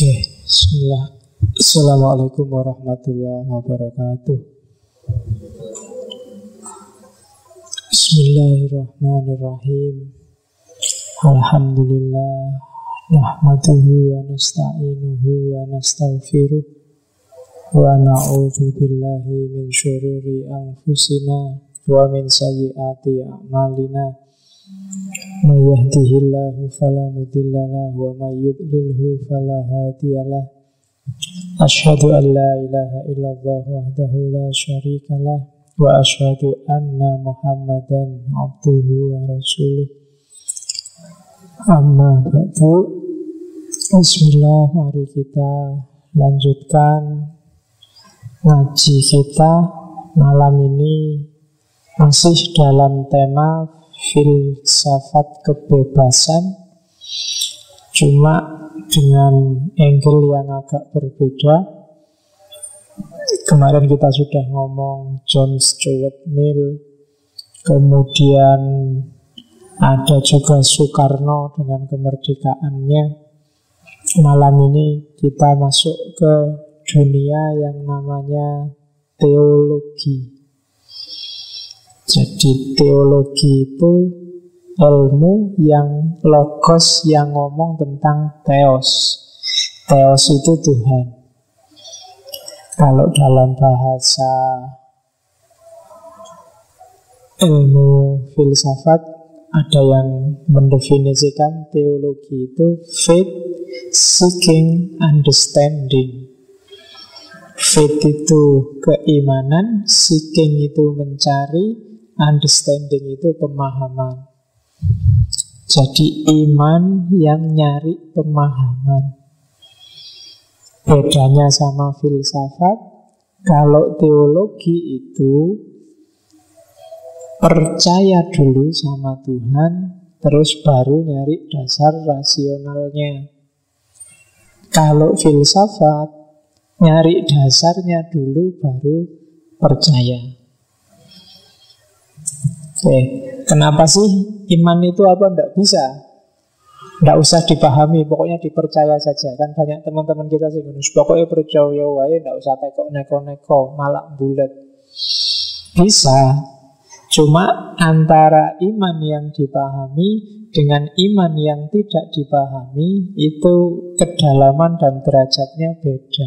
Oke, bismillah. Assalamualaikum warahmatullahi wabarakatuh. Bismillahirrahmanirrahim. Alhamdulillah. Nahmaduhu wa nasta'inuhu wa nastaghfiruh. Wa na'udzu billahi min syururi anfusina wa min sayyiati a'malina. May yahdihillahu fala mudilla lahu wa may yudlilhu fala hadiyalah. Asyhadu an la ilaha illallah wahdahu la syarikalah wa asyhadu anna Muhammadan abduhu wa rasuluh. Amma ba'du. Bismillah, mari kita lanjutkan ngaji kita malam ini masih dalam tema filsafat kebebasan, cuma dengan angle yang agak berbeda. Kemarin kita sudah ngomong John Stuart Mill, kemudian ada juga Soekarno dengan kemerdekaannya. Malam ini kita masuk ke dunia yang namanya teologi. Jadi teologi itu ilmu yang logos, yang ngomong tentang theos. Theos itu Tuhan. Kalau dalam bahasa ilmu filsafat ada yang mendefinisikan teologi itu faith seeking understanding. Faith itu keimanan, seeking itu mencari, understanding itu pemahaman. Jadi iman yang nyari pemahaman. Bedanya sama filsafat, kalau teologi itu percaya dulu sama Tuhan, terus baru nyari dasar rasionalnya. Kalau filsafat, nyari dasarnya dulu baru percaya. Oke, kenapa sih iman itu apa? Tidak bisa, tidak usah dipahami, pokoknya dipercaya saja. Kan banyak teman-teman kita sih, pokoknya percaya wae, tidak usah tekok neko-neko, malah bulat. Bisa, cuma antara iman yang dipahami dengan iman yang tidak dipahami itu kedalaman dan derajatnya beda.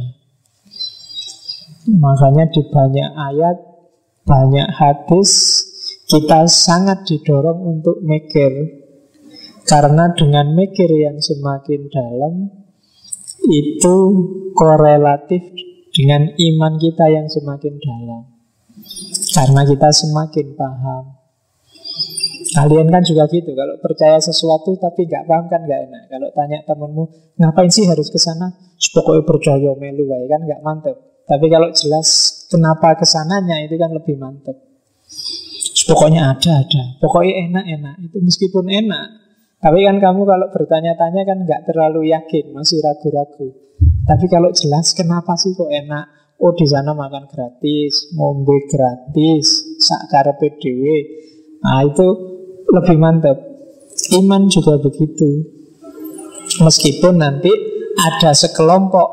Makanya di banyak ayat, banyak hadis, kita sangat didorong untuk mikir. Karena dengan mikir yang semakin dalam, itu korelatif dengan iman kita yang semakin dalam. Karena kita semakin paham. Kalian kan juga gitu, kalau percaya sesuatu tapi nggak paham kan nggak enak. Kalau tanya temenmu, ngapain sih harus ke sana? Pokoknya percaya melu wae, kan nggak mantep. Tapi kalau jelas kenapa kesananya, itu kan lebih mantep. Pokoknya ada. Pokoknya enak. Itu meskipun enak, tapi kan kamu kalau bertanya-tanya kan nggak terlalu yakin, masih ragu-ragu. Tapi kalau jelas kenapa sih kok enak? Oh, di sana makan gratis, ngombe gratis, sak karepe dhewe. Nah, itu lebih mantap. Iman juga begitu. Meskipun nanti ada sekelompok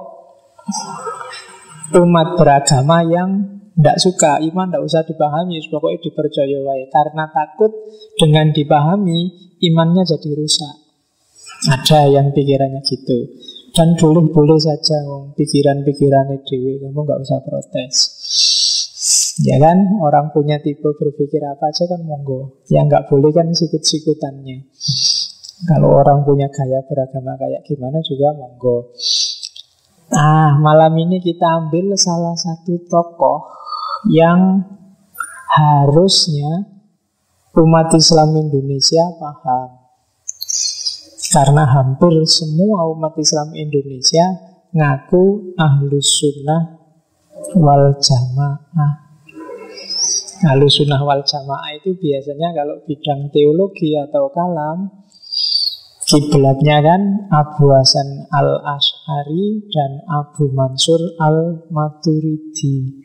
umat beragama yang tidak suka, iman tidak usah dipahami, pokoknya dipercaya wae. Karena takut dengan dipahami, imannya jadi rusak. Ada yang pikirannya gitu. Dan boleh saja pikiran-pikirannya dewe, kamu nggak usah protes. Ya kan, orang punya tipe berpikir apa aja kan monggo. Yang nggak boleh kan sikut-sikutannya. Kalau orang punya gaya beragama kayak gimana juga monggo. Malam ini kita ambil salah satu tokoh yang harusnya umat Islam Indonesia paham. Karena hampir semua umat Islam Indonesia ngaku ahlus sunnah wal jamaah. Ahlus sunnah wal jamaah itu biasanya kalau bidang teologi atau kalam, kiblatnya kan Abu Hasan al-Asy'ari dan Abu Mansur al-Maturidi.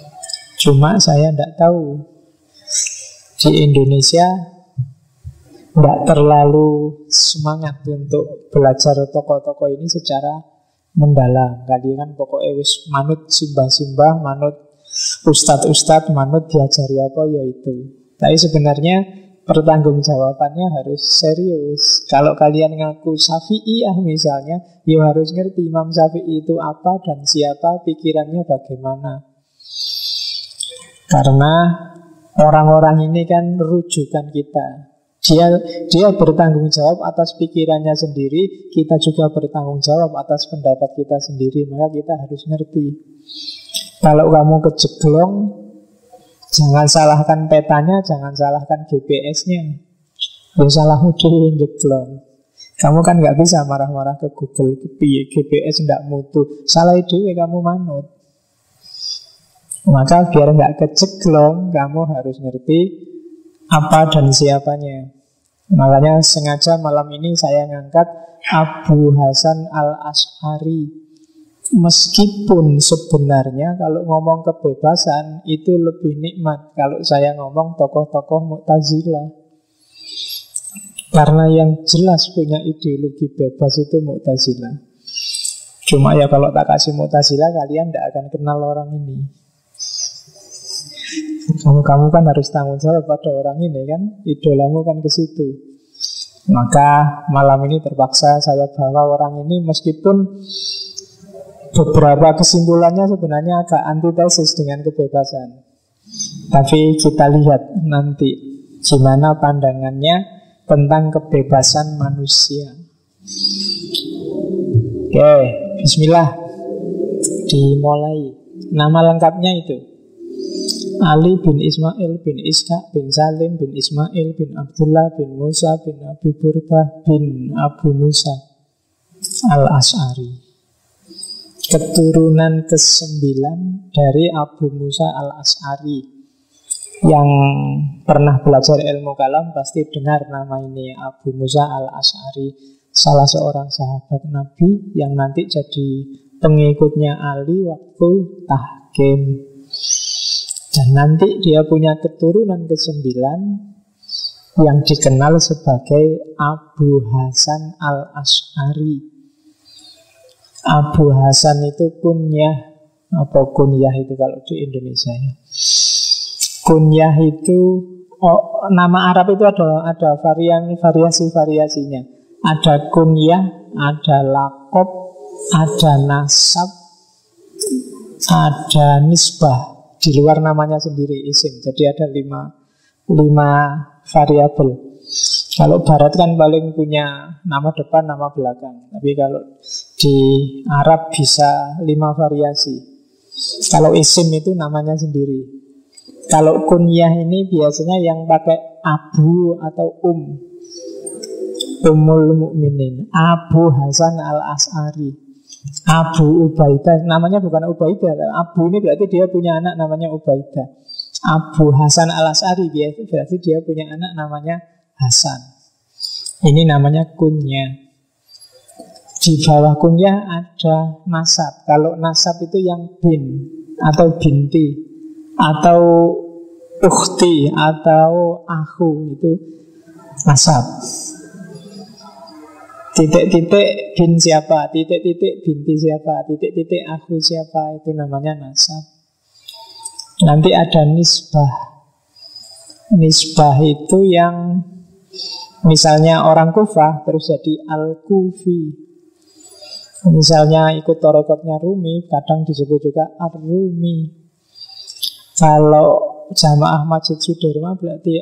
Cuma saya tidak tahu di Indonesia nggak terlalu semangat untuk belajar tokoh-tokoh ini secara mendalam. Kalian kan pokoknya wis manut simbah-simbah, manut ustadz-ustadz, manut diajari apa ya itu. Tapi sebenarnya pertanggungjawabannya harus serius. Kalau kalian ngaku Syafi'iyah misalnya, ya harus ngerti Imam Syafi'i itu apa dan siapa, pikirannya bagaimana. Karena orang-orang ini kan rujukan kita. Dia bertanggung jawab atas pikirannya sendiri, kita juga bertanggung jawab atas pendapat kita sendiri. Maka kita harus ngerti. Kalau kamu kejeglong, jangan salahkan petanya, jangan salahkan GPS-nya. Ya salahmu dhewe jeglong. Kamu kan nggak bisa marah-marah ke Google, piye GPS ndak mutu. Salah dhewe kamu manut. Maka biar nggak kejeglong, kamu harus ngerti apa dan siapanya. Makanya sengaja malam ini saya ngangkat Abu Hasan al-Asy'ari. Meskipun sebenarnya kalau ngomong kebebasan itu lebih nikmat kalau saya ngomong tokoh-tokoh Mu'tazilah. Karena yang jelas punya ideologi bebas itu Mu'tazilah. Cuma ya kalau tak kasih Mu'tazilah, kalian tidak akan kenal orang ini. Kamu kan harus tanggung jawab pada orang ini kan, idolamu kan ke situ. Maka malam ini terpaksa saya bawa orang ini, meskipun beberapa kesimpulannya sebenarnya agak antitesis dengan kebebasan. Tapi kita lihat nanti gimana pandangannya tentang kebebasan manusia. Oke, bismillah. Dimulai. Nama lengkapnya itu Ali bin Ismail bin Ishaq bin Salim bin Ismail bin Abdullah bin Musa bin Abi Burdah bin Abu Musa al-Asy'ari. Keturunan ke-9 dari Abu Musa al-Asy'ari. Yang pernah belajar ilmu kalam pasti dengar nama ini, Abu Musa al-Asy'ari, salah seorang sahabat Nabi yang nanti jadi pengikutnya Ali waktu tahkim. Dan nanti dia punya keturunan ke-9 yang dikenal sebagai Abu Hasan al-Asy'ari. Abu Hasan itu kunyah, apa kunyah itu kalau di Indonesia ya. Kunyah itu nama Arab itu ada variasi-variasinya. Ada kunyah, ada lakob, ada nasab, ada nisbah. Di luar namanya sendiri isim. Jadi ada 5 variabel. Kalau Barat kan paling punya nama depan, nama belakang. Tapi kalau di Arab bisa 5 variasi. Kalau isim itu namanya sendiri. Kalau kunyah ini biasanya yang pakai abu atau Ummul Mukminin, Abu Hasan al-Asy'ari. Abu Ubaidah, namanya bukan Ubaidah. Abu ini berarti dia punya anak namanya Ubaidah. Abu Hasan al-Asy'ari berarti dia punya anak namanya Hasan. Ini namanya kunyah. Di bawah kunyah ada nasab. Kalau nasab itu yang bin atau binti atau ukhti atau akhu, itu nasab. Titik-titik bin siapa, titik-titik binti siapa, titik-titik akhu siapa, itu namanya nasab. Nanti ada nisbah. Nisbah itu yang misalnya orang Kufah terus jadi Al-Kufi. Misalnya ikut torekotnya Rumi, kadang disebut juga Ar-Rumi. Kalau jamaah Masjid Sudirman berarti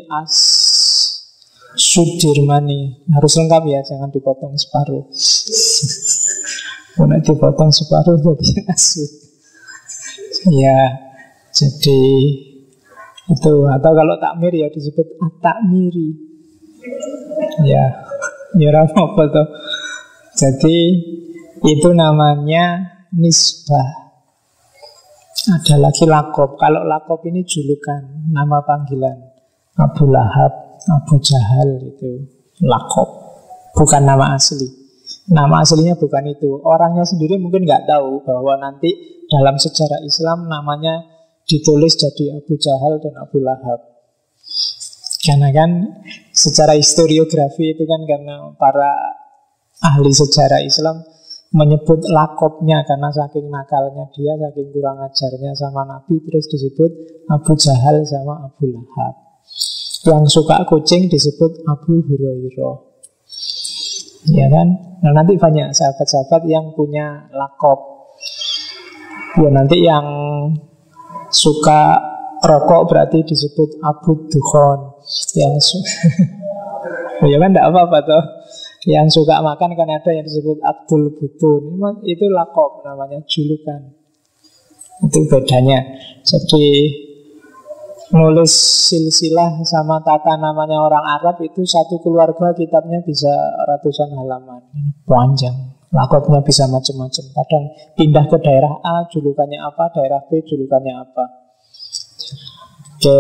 Sudirmani. Harus lengkap ya, jangan dipotong separuh. Kalau dipotong separuh jadi asud. Ya, jadi itu. Atau kalau takmir ya disebut at-takmiri. Ya, apa tuh. Jadi itu namanya nisbah. Ada lagi lakob. Kalau lakob ini julukan, nama panggilan. Abu Lahab, Abu Jahal, itu lakob, bukan nama asli. Nama aslinya bukan itu. Orangnya sendiri mungkin nggak tahu bahwa nanti dalam sejarah Islam namanya ditulis jadi Abu Jahal dan Abu Lahab. Karena kan secara historiografi itu kan karena para ahli sejarah Islam menyebut lakopnya karena saking nakalnya dia, saking kurang ajarnya sama Nabi, terus disebut Abu Jahal sama Abu Lahab. Yang suka kucing disebut Abu Hurairah. Ya kan? Nah nanti banyak sahabat-sahabat yang punya lakop. Ya nanti yang suka rokok berarti disebut Abu Dukhon. Yang ya kan tidak apa-apa toh. Yang suka makan kan ada yang disebut Abdul Butun. Itu lakop namanya, julukan. Itu bedanya. Jadi nulis silsilah sama tata namanya orang Arab itu satu keluarga kitabnya bisa ratusan halaman. Panjang. Lakopnya bisa macam-macam. Kadang pindah ke daerah A julukannya apa, daerah B julukannya apa. Oke.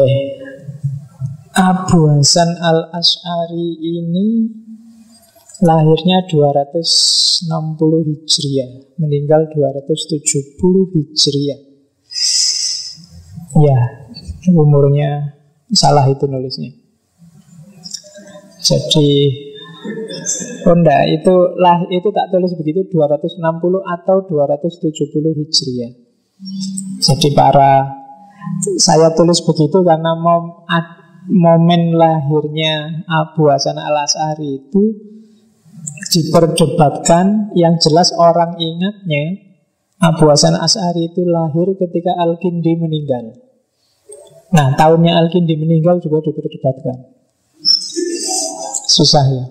Abu Hasan al-Asy'ari ini lahirnya 260 Hijriah, meninggal 270 Hijriah. Ya, umurnya salah itu nulisnya. Jadi enggak, itu tak tulis begitu 260 atau 270 Hijriah. Jadi saya tulis begitu karena momen lahirnya Abu Hasan al-Asy'ari itu diperdebatkan. Yang jelas orang ingatnya Abu Hasan al-Asy'ari itu lahir ketika Al-Kindi meninggal. Nah, tahunnya Al-Kindi meninggal juga diperdebatkan. Susah ya.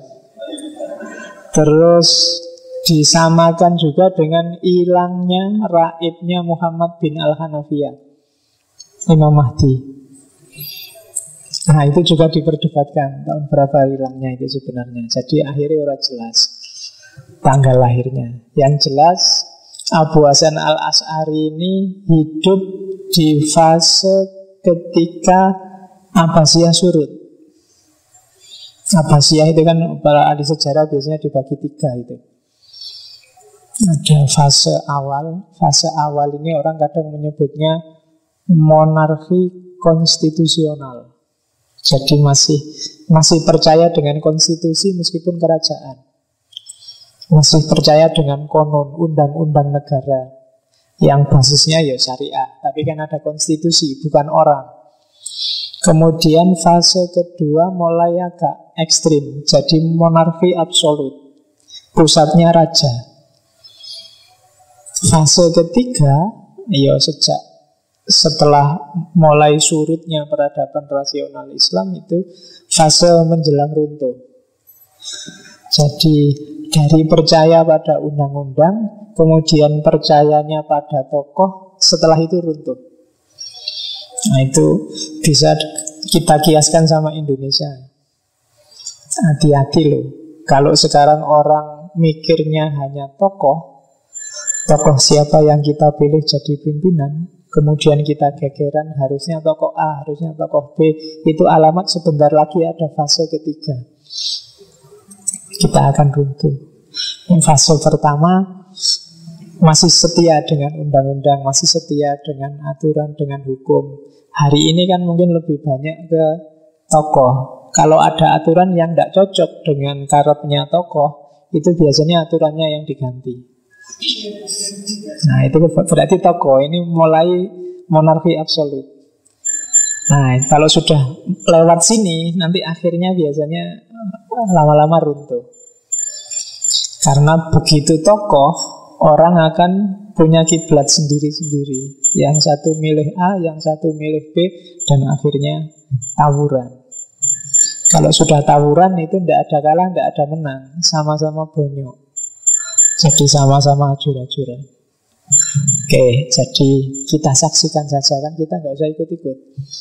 Terus disamakan juga dengan hilangnya raibnya Muhammad bin Al-Hanafiyah, Imam Mahdi. Nah itu juga diperdebatkan tahun berapa hilangnya itu sebenarnya. Jadi akhirnya orang jelas tanggal lahirnya. Yang jelas Abu Hasan al-Asy'ari ini hidup di fase ketika Abbasiyah surut. Abbasiyah itu kan para ahli sejarah biasanya dibagi 3 itu. Ada fase awal. Fase awal ini orang kadang menyebutnya monarki konstitusional. Jadi masih percaya dengan konstitusi meskipun kerajaan. Masih percaya dengan konon, undang-undang negara yang basisnya ya syariah, tapi kan ada konstitusi, bukan orang. Kemudian fase kedua mulai agak ekstrim, jadi monarki absolut, pusatnya raja. Fase ketiga, ya setelah mulai surutnya peradaban rasional Islam itu fase menjelang runtuh. Jadi dari percaya pada undang-undang, kemudian percayanya pada tokoh, setelah itu runtuh. Nah itu bisa kita kiaskan sama Indonesia. Hati-hati loh. Kalau sekarang orang mikirnya hanya tokoh siapa yang kita pilih jadi pimpinan, kemudian kita gegeran harusnya tokoh A, harusnya tokoh B, itu alamat sebentar lagi ada fase ketiga. Kita akan runtuh. Fase pertama masih setia dengan undang-undang, masih setia dengan aturan, dengan hukum. Hari ini kan mungkin lebih banyak ke tokoh. Kalau ada aturan yang tidak cocok dengan karepnya tokoh, itu biasanya aturannya yang diganti. Nah itu berarti tokoh ini mulai monarki absolut. Nah kalau sudah lewat sini, nanti akhirnya biasanya lama-lama runtuh. Karena begitu tokoh, orang akan punya kiblat sendiri-sendiri. Yang satu milih A, yang satu milih B, dan akhirnya tawuran. Kalau sudah tawuran itu tidak ada kalah, tidak ada menang, sama-sama bonyok. Jadi sama-sama acur-acuran. Oke, jadi kita saksikan saja, kan kita nggak usah ikut-ikut.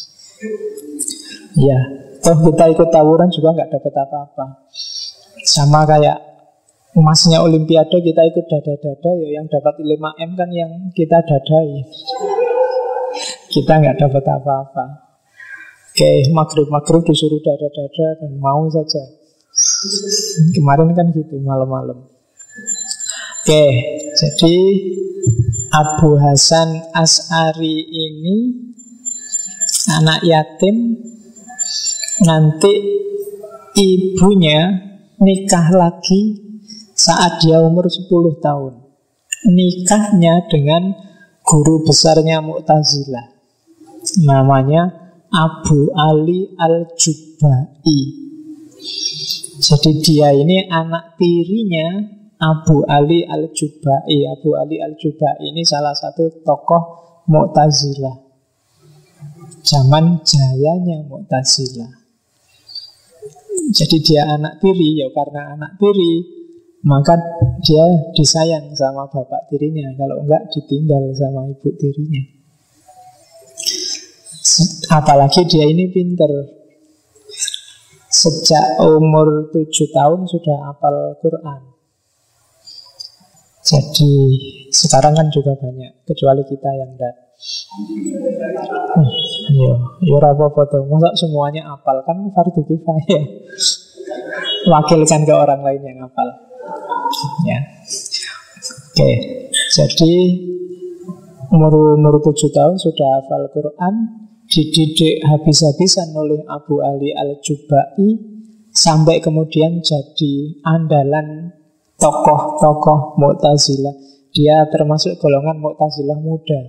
Ya, toh kita ikut tawuran juga nggak dapat apa-apa. Sama kayak emasnya Olimpiade, kita ikut dada-dada, ya yang dapat 5M kan yang kita dadai. Kita nggak dapat apa-apa. Oke, maghrib disuruh dada-dada dan mau saja. Kemarin kan gitu, malam-malam. Oke, jadi Abu Hasan Asy'ari ini anak yatim, Nanti ibunya nikah lagi saat dia umur 10 tahun. Nikahnya dengan guru besarnya Mu'tazilah, namanya Abu Ali Al-Jubai. Jadi dia ini anak tirinya Abu Ali Al-Jubai. Abu Ali Al-Jubai ini salah satu tokoh Mu'tazilah, zaman jayanya Mu'tazilah. Jadi dia anak tiri, ya karena anak tiri maka dia disayang sama bapak tirinya. Kalau enggak ditinggal sama ibu tirinya. Apalagi dia ini pinter. Sejak umur 7 tahun sudah hafal Quran. Jadi sekarang kan juga banyak, kecuali kita yang enggak. Ya apa-apa tuh. Masa semuanya hafal, kan fardu kifayah. Wakilkan ke orang lain yang hafal. Ya. Oke. Jadi umur 7 tahun sudah hafal Quran, dididik habis-habisan oleh Abu Ali Al-Jubai, sampai kemudian jadi andalan tokoh-tokoh Mu'tazilah. Dia termasuk golongan Mu'tazilah muda.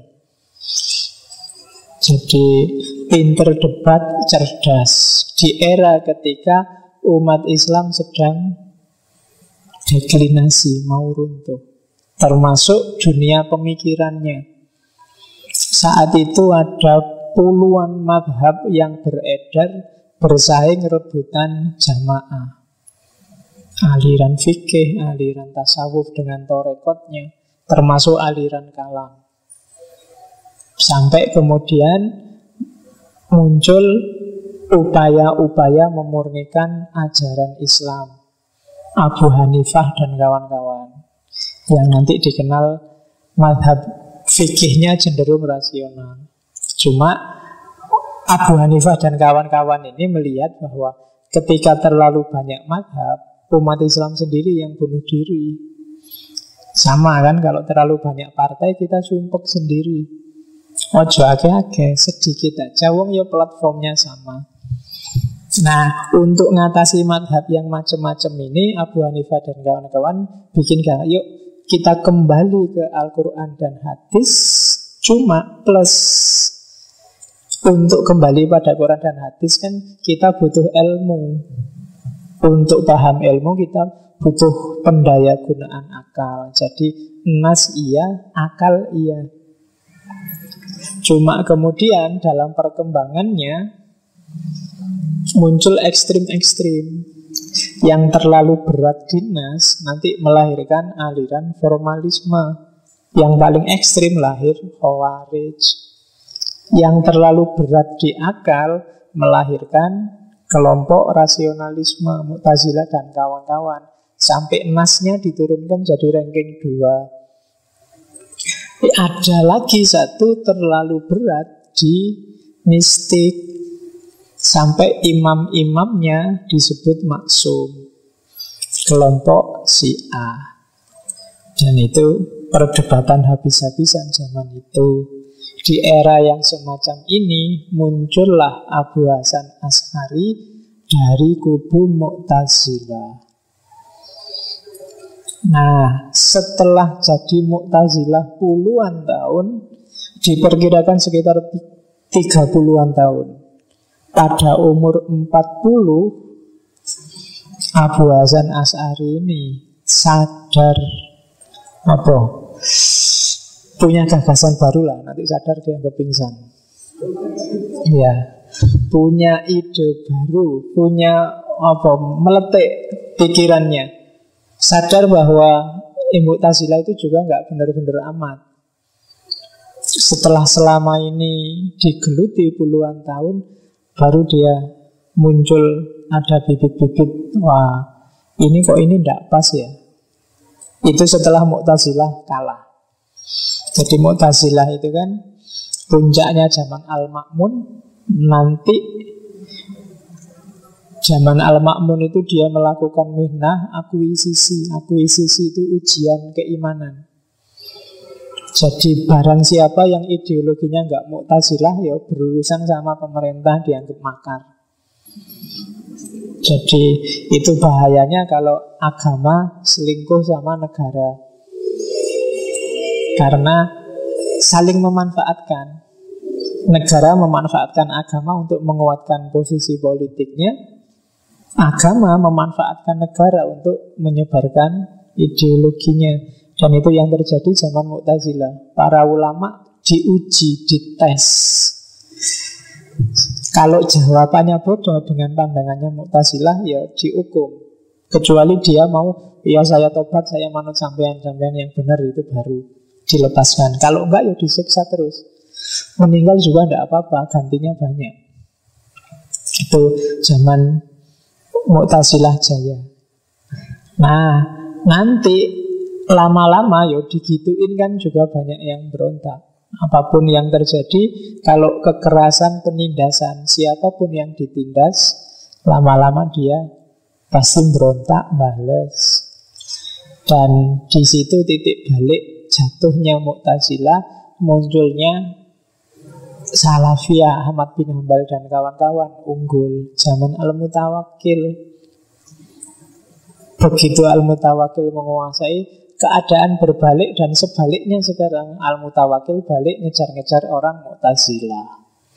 Jadi pinter debat, cerdas di era ketika umat Islam sedang deklinasi, mau runtuh, termasuk dunia pemikirannya. Saat itu ada puluhan madhab yang beredar, bersaing rebutan jamaah. Aliran fikih, aliran tasawuf dengan torekotnya, termasuk aliran kalam. Sampai kemudian muncul upaya-upaya memurnikan ajaran Islam. Abu Hanifah dan kawan-kawan, yang nanti dikenal madhab fikihnya cenderung rasional. Cuma Abu Hanifah dan kawan-kawan ini melihat bahwa ketika terlalu banyak madhab, umat Islam sendiri yang bunuh diri. Sama kan, kalau terlalu banyak partai kita sumpek sendiri. Ojo ake-ake, sedikit aja, wong ya platformnya sama. Nah, untuk ngatasi madhab yang macam-macam ini, Abu Hanifah dan kawan-kawan bikin gak, yuk kita kembali ke Al-Quran dan hadis. Cuma plus, untuk kembali pada Quran dan hadis kan kita butuh ilmu. Untuk paham ilmu kita butuh pendaya gunaan akal. Jadi nas iya, akal iya. Cuma kemudian dalam perkembangannya muncul ekstrim-ekstrim. Yang terlalu berat di nas nanti melahirkan aliran formalisme. Yang paling ekstrim lahir Khawarij. Yang terlalu berat di akal melahirkan kelompok rasionalisme Mu'tazilah dan kawan-kawan. Sampai nasnya diturunkan jadi ranking 2. Ada lagi satu terlalu berat di mistik. Sampai imam-imamnya disebut maksum, kelompok Syiah. Dan itu perdebatan habis-habisan zaman itu. Di era yang semacam ini muncullah Abu Hasan Asy'ari dari kubu Mu'tazilah. Nah, setelah jadi Mu'tazilah puluhan tahun, diperkirakan sekitar 30-an tahun, pada umur 40, Abu Hasan Asy'ari ini sadar punya gagasan baru lah. Nanti sadar dia pingsan. Ya, punya ide baru, punya meletik pikirannya. Sadar bahwa Mu'tazilah itu juga nggak benar-benar amat. Setelah selama ini digeluti puluhan tahun, baru dia muncul ada bibit-bibit, wah ini tidak pas ya. Itu setelah Mu'tazilah kalah. Jadi Mu'tazilah itu kan puncaknya zaman Al-Ma'mun. Nanti zaman Al-Ma'mun itu dia melakukan mihnah akuisisi. Akuisisi itu ujian keimanan. Jadi barang siapa yang ideologinya nggak Mu'tazilah, ya berurusan sama pemerintah dianggap makar. Jadi itu bahayanya kalau agama selingkuh sama negara. Karena saling memanfaatkan. Negara memanfaatkan agama untuk menguatkan posisi politiknya. Agama memanfaatkan negara untuk menyebarkan ideologinya. Dan itu yang terjadi zaman Mu'tazilah. Para ulama diuji, dites. Kalau jawabannya bodoh dengan pandangannya Mu'tazilah, ya dihukum. Kecuali dia mau, ya saya tobat, saya manut sampean-sampean yang benar, itu baru dilepaskan. Kalau enggak, ya disiksa terus. Meninggal juga enggak apa-apa, gantinya banyak. Itu zaman Mu'tazilah jaya. Nah, nanti lama-lama ya digituin kan juga banyak yang berontak. Apapun yang terjadi, kalau kekerasan, penindasan, siapapun yang ditindas, lama-lama dia pasti berontak, bales. Dan di situ titik balik jatuhnya Mu'tazilah, munculnya Salafiyah, Ahmad bin Hanbal dan kawan-kawan unggul zaman Al-Mutawakkil. Begitu Al-Mutawakkil menguasai, keadaan berbalik dan sebaliknya sekarang. Al-Mutawakkil balik ngejar-ngejar orang Mu'tazilah.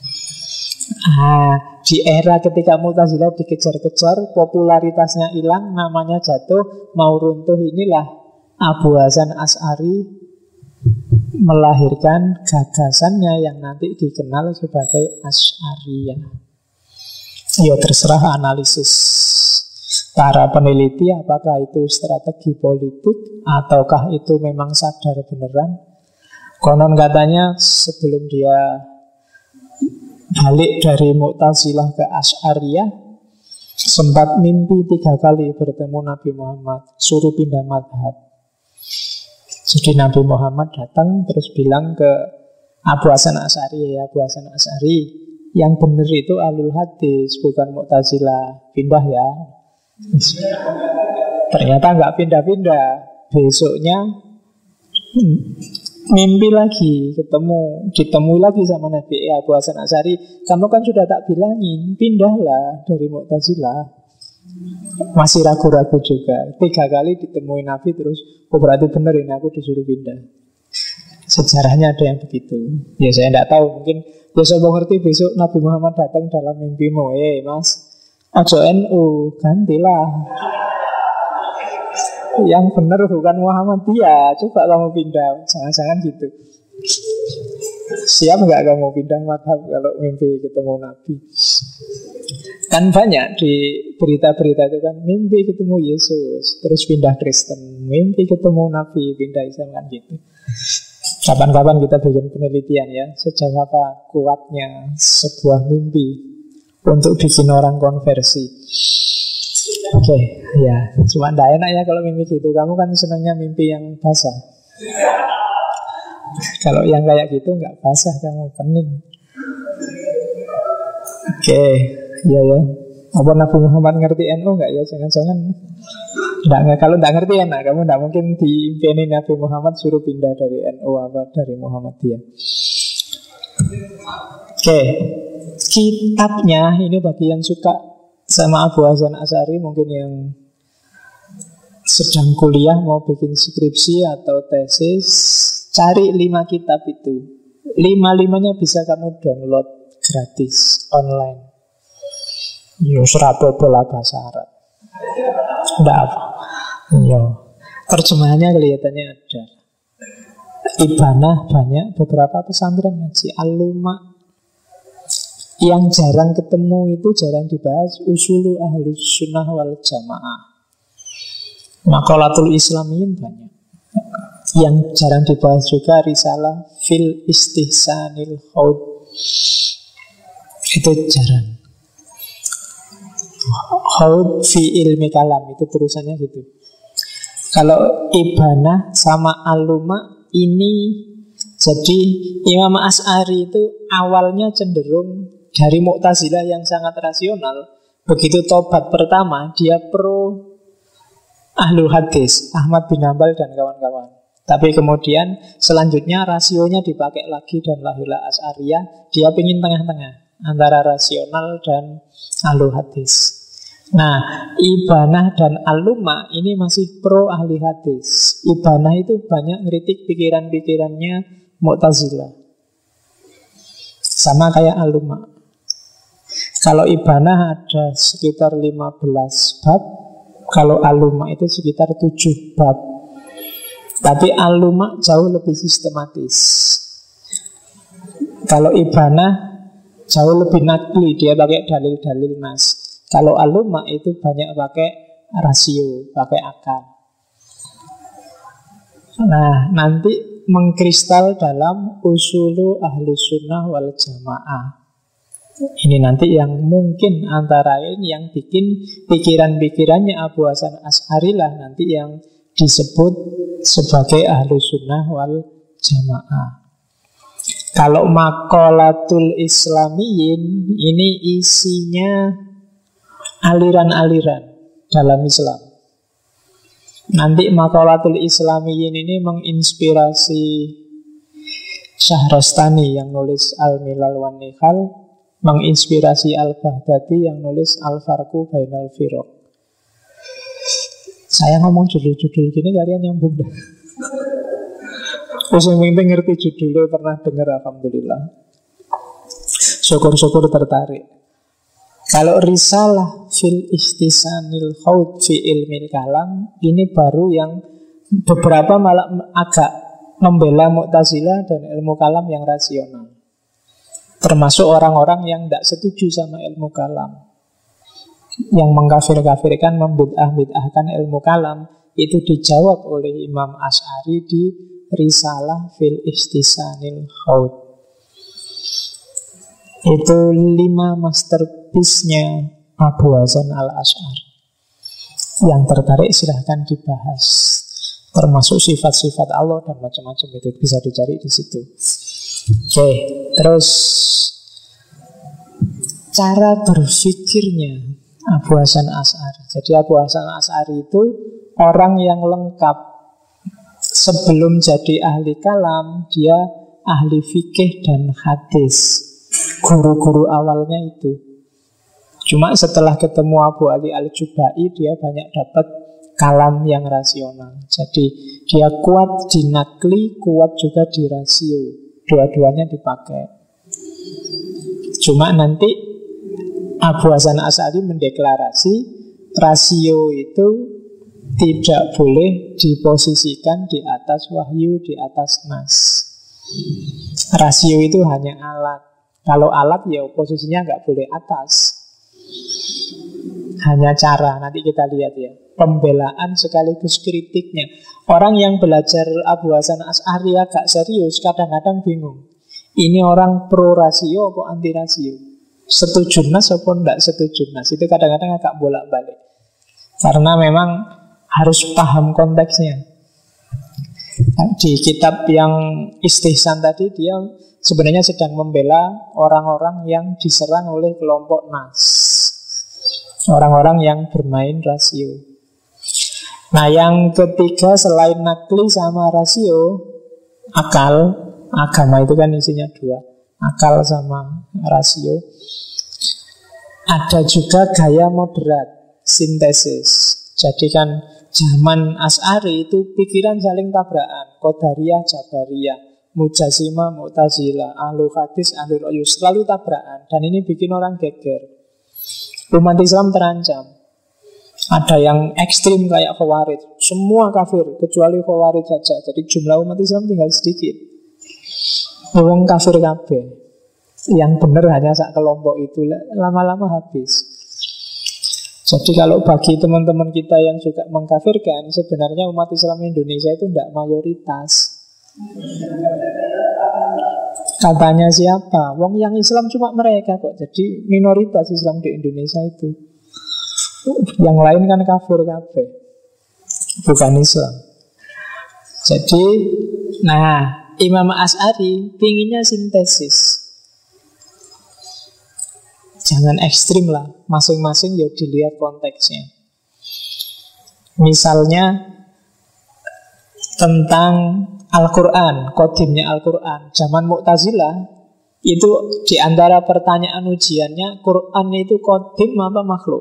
Di era ketika Mu'tazilah dikejar-kejar, popularitasnya hilang, namanya jatuh, mau runtuh, inilah Abu Hasan Asy'ari melahirkan gagasannya yang nanti dikenal sebagai Asy'ariyah. Ya terserah analisis para peneliti apakah itu strategi politik ataukah itu memang sadar beneran. Konon katanya sebelum dia balik dari Mu'tazilah ke Asy'ariyah, sempat mimpi 3 kali bertemu Nabi Muhammad, suruh pindah madhab. Jadi Nabi Muhammad datang terus bilang ke Abu Hasan Asy'ari, ya Abu Hasan Asy'ari, yang benar itu Ahlul Hadis, bukan Mu'tazilah, pindah ya. Ternyata nggak pindah-pindah. Besoknya mimpi lagi, ditemui lagi sama Nabi Abu Hasan Asy'ari. Kamu kan sudah tak bilangin, pindahlah dari Mu'tazilah. Masih ragu-ragu juga. 3 kali ditemui Nabi terus, oh berarti benar ini aku disuruh pindah. Sejarahnya ada yang begitu. Ya saya tidak tahu, mungkin ya saya ngerti besok Nabi Muhammad datang dalam mimpimu, mas, ojo NU, gantilah. Yang benar bukan Muhammadiyah, coba kamu pindah. Jangan-jangan gitu. Siap nggak kamu pindah madhab kalau mimpi ketemu Nabi? Kan banyak di berita-berita itu kan, mimpi ketemu Yesus terus pindah Kristen, mimpi ketemu Nabi pindah Islam, kan gitu. Kapan-kapan kita bikin penelitian ya, sejauh apa kuatnya sebuah mimpi untuk bikin orang konversi. Oke, ya cuma tidak enak ya kalau mimpi gitu. Kamu kan senangnya mimpi yang basah. Kalau yang kayak gitu nggak basah, kamu pening. Oke, ya. Apa Nabi Muhammad ngerti NU nggak ya? Jangan-jangan nggak. Kalau nggak ngerti enak, kamu nggak mungkin diimpiani Nabi Muhammad suruh pindah dari NU apa dari Muhammadiyah. Oke, kitabnya ini bagi yang suka sama Abu Hasan Asy'ari, mungkin yang sedang kuliah mau bikin skripsi atau tesis, cari 5 kitab itu. 5-5-nya bisa kamu download gratis online. Yusra bola bahasa Arab. Enggak apa. Yo. Terjemahannya kelihatannya ada. Ibanah banyak, beberapa pesantren ngaji. Al-Luma yang jarang ketemu itu, jarang dibahas, Usulu Ahlus Sunnah wal Jamaah. Maqalatul Islamiyin banyak. Yang jarang dibahas juga Risalah Fil Istihsanil Haud. Itu jarang. Haud fi ilmi kalam, itu tulisannya gitu. Kalau Ibanah sama Al-Luma ini, jadi Imam Asy'ari itu awalnya cenderung dari Mu'tazilah yang sangat rasional. Begitu tobat pertama, dia pro Ahlul Hadis, Ahmad bin Hanbal dan kawan-kawan. Tapi kemudian selanjutnya rasionya dipakai lagi dan lahirlah Asy'ariyah. Dia pengen tengah-tengah. antara rasional dan ahlu hadis. Nah, Ibanah dan Al-Luma ini masih pro ahli hadis. Ibanah itu banyak ngeritik pikiran-pikirannya Mu'tazilah, sama kayak Al-Luma. Kalau Ibanah ada sekitar 15 bab, kalau Al-Luma itu sekitar 7 bab. Tapi Al-Luma jauh lebih sistematis. Kalau Ibanah jauh lebih nakli, dia pakai dalil-dalil nas. Kalau Al-Luma itu banyak pakai rasio, pakai akal. Nah, nanti mengkristal dalam usulu ahlu sunnah wal jamaah. Ini nanti yang mungkin antara lain yang bikin pikiran-pikirannya Abu Hasan Asy'ari lah nanti yang disebut sebagai ahlu sunnah wal jamaah. Kalau maqalatul islamiyin ini isinya aliran-aliran dalam Islam. Nanti maqalatul islamiyin ini menginspirasi Syahrastani yang nulis Al-Milal wan Nihal, menginspirasi Al-Baghdadi yang nulis Al-Farqu Bainal Firaq. Saya ngomong judul-judul gini kalian nyambung dah. Terus yang penting ngerti judulnya, pernah dengar, alhamdulillah. Syukur-syukur tertarik. Kalau risalah fil istisanil khawd fi ilmil kalam, ini baru yang beberapa malah agak membela Mu'tazilah dan ilmu kalam yang rasional. Termasuk orang-orang yang tidak setuju sama ilmu kalam, yang mengkafir-kafirkan, membid'ah-bid'ahkan ilmu kalam. Itu dijawab oleh Imam Asy'ari di risalah fil istisanil khawd. Itu 5 masterpiece-nya Abu Hasan al-Asy'ari. Yang tertarik silahkan dibahas, termasuk sifat-sifat Allah dan macam-macam, itu bisa dicari di situ. Oke, terus cara berpikirnya Abu Hasan Asy'ari. Jadi Abu Hasan Asy'ari itu orang yang lengkap. Sebelum jadi ahli kalam, dia ahli fikih dan hadis. Guru-guru awalnya itu. Cuma setelah ketemu Abu Ali Al-Jubai, dia banyak dapat kalam yang rasional. Jadi dia kuat di nakli, kuat juga di rasio. Dua-duanya dipakai. Cuma nanti Abu Hasan Asy'ari mendeklarasi rasio itu tidak boleh diposisikan di atas wahyu, di atas nas. Rasio itu hanya alat. Kalau alat ya posisinya nggak boleh atas. Hanya cara, nanti kita lihat ya. Pembelaan sekaligus kritiknya. Orang yang belajar Abu Hasan Asy'ari agak serius kadang-kadang bingung. Ini orang pro rasio atau anti rasio? Setuju nas atau tidak setuju nas? Itu kadang-kadang agak bolak-balik. Karena memang harus paham konteksnya. Di kitab yang Istihsan tadi, dia sebenarnya sedang membela orang-orang yang diserang oleh kelompok nas, orang-orang yang bermain rasio. Nah, yang ketiga selain nakli sama rasio, akal. Agama itu kan isinya 2, akal sama rasio. Ada juga gaya moderat, sintesis. Jadi kan zaman Asy'ari itu pikiran saling tabrakan, Qadariyah, Jabariyah, Mujasimah, Mu'tazilah, ahlu hadis, ahlu ra'yu, selalu tabrakan. Dan ini bikin orang geger. Umat Islam terancam. Ada yang ekstrim kayak Khawarij, semua kafir kecuali Khawarij saja. Jadi jumlah umat Islam tinggal sedikit. Wong kafir kabeh. Yang benar hanya sak kelompok itu, lama-lama habis. Jadi kalau bagi teman-teman kita yang juga mengkafirkan, sebenarnya umat Islam Indonesia itu tidak mayoritas. Katanya siapa? Wong yang Islam cuma mereka kok. Jadi minoritas Islam di Indonesia itu. Yang lain kan kafir kabeh, bukan Islam. Jadi, nah, Imam Asy'ari pinginnya sintesis. Jangan ekstrim lah, masing-masing ya dilihat konteksnya. Misalnya tentang Al-Quran, kodimnya Al-Quran. Zaman Mu'tazilah Itu di antara pertanyaan ujiannya, Quran itu qadim apa makhluk?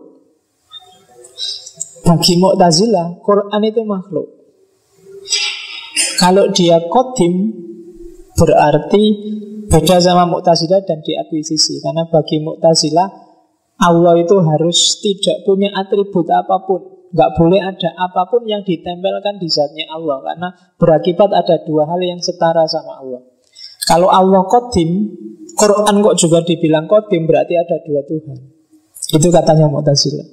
Bagi Mu'tazilah, Quran itu makhluk. Kalau dia qadim, berarti beda sama Mu'tazilah dan diakuisisi. Karena bagi Mu'tazilah, Allah itu harus tidak punya atribut apapun. Nggak boleh ada apapun yang ditempelkan di zatnya Allah. Karena berakibat ada dua hal yang setara sama Allah. Kalau Allah qadim, Quran kok juga dibilang qadim, berarti ada dua Tuhan. Itu katanya Mu'tazilah.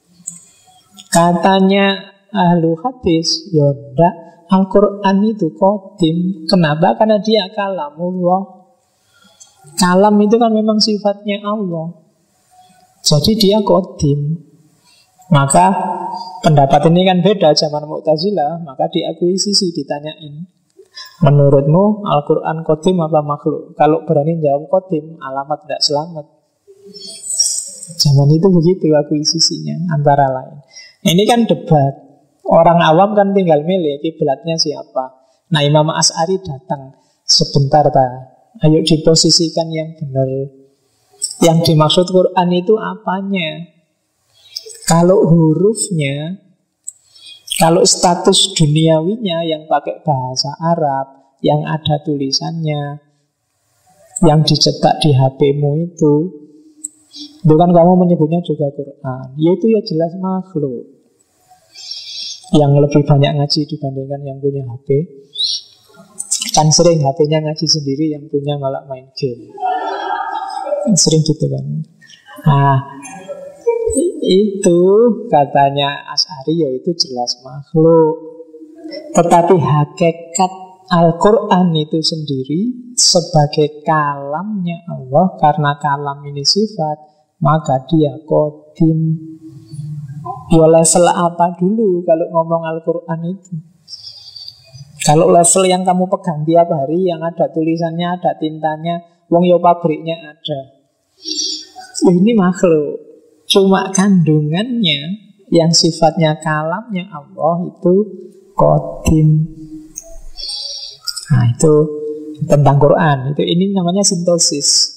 Katanya ahlu hadis, ya enggak, Al-Quran itu qadim. Kenapa? Karena dia kalamullah. Kalam itu kan memang sifatnya Allah. Jadi dia qadim. Maka pendapat ini kan beda zaman Mu'tazilah. Maka diakuisisi, ditanyain, menurutmu Al-Quran qadim apa makhluk? Kalau berani jawab qadim, alamat tidak selamat. Zaman itu begitu akuisisinya, antara lain. Ini kan debat. Orang awam kan tinggal milih kiblatnya siapa. Nah, Imam Asy'ari datang, sebentar ayo diposisikan yang benar. Yang dimaksud Quran itu apanya? Kalau hurufnya, kalau status duniawinya yang pakai bahasa Arab, yang ada tulisannya, yang dicetak di HP-mu itu kan kamu menyebutnya juga Quran. Ya itu ya jelas makhluk. Yang lebih banyak ngaji dibandingkan yang punya HP. Kan sering HP-nya ngaji sendiri, yang punya malah main game. Sering gitu kan. Nah, itu katanya Asy'ari, ya itu jelas makhluk. Tetapi hakikat Al-Quran itu sendiri sebagai kalamnya Allah, karena kalam ini sifat, maka dia qadim. Ya level apa dulu kalau ngomong Al-Quran itu? Kalau level yang kamu pegang tiap hari, yang ada tulisannya, ada tintanya, wong yo pabriknya ada, ini makhluk. Cuma kandungannya yang sifatnya kalamnya Allah itu qadim. Nah, itu tentang Quran. Ini namanya sintesis.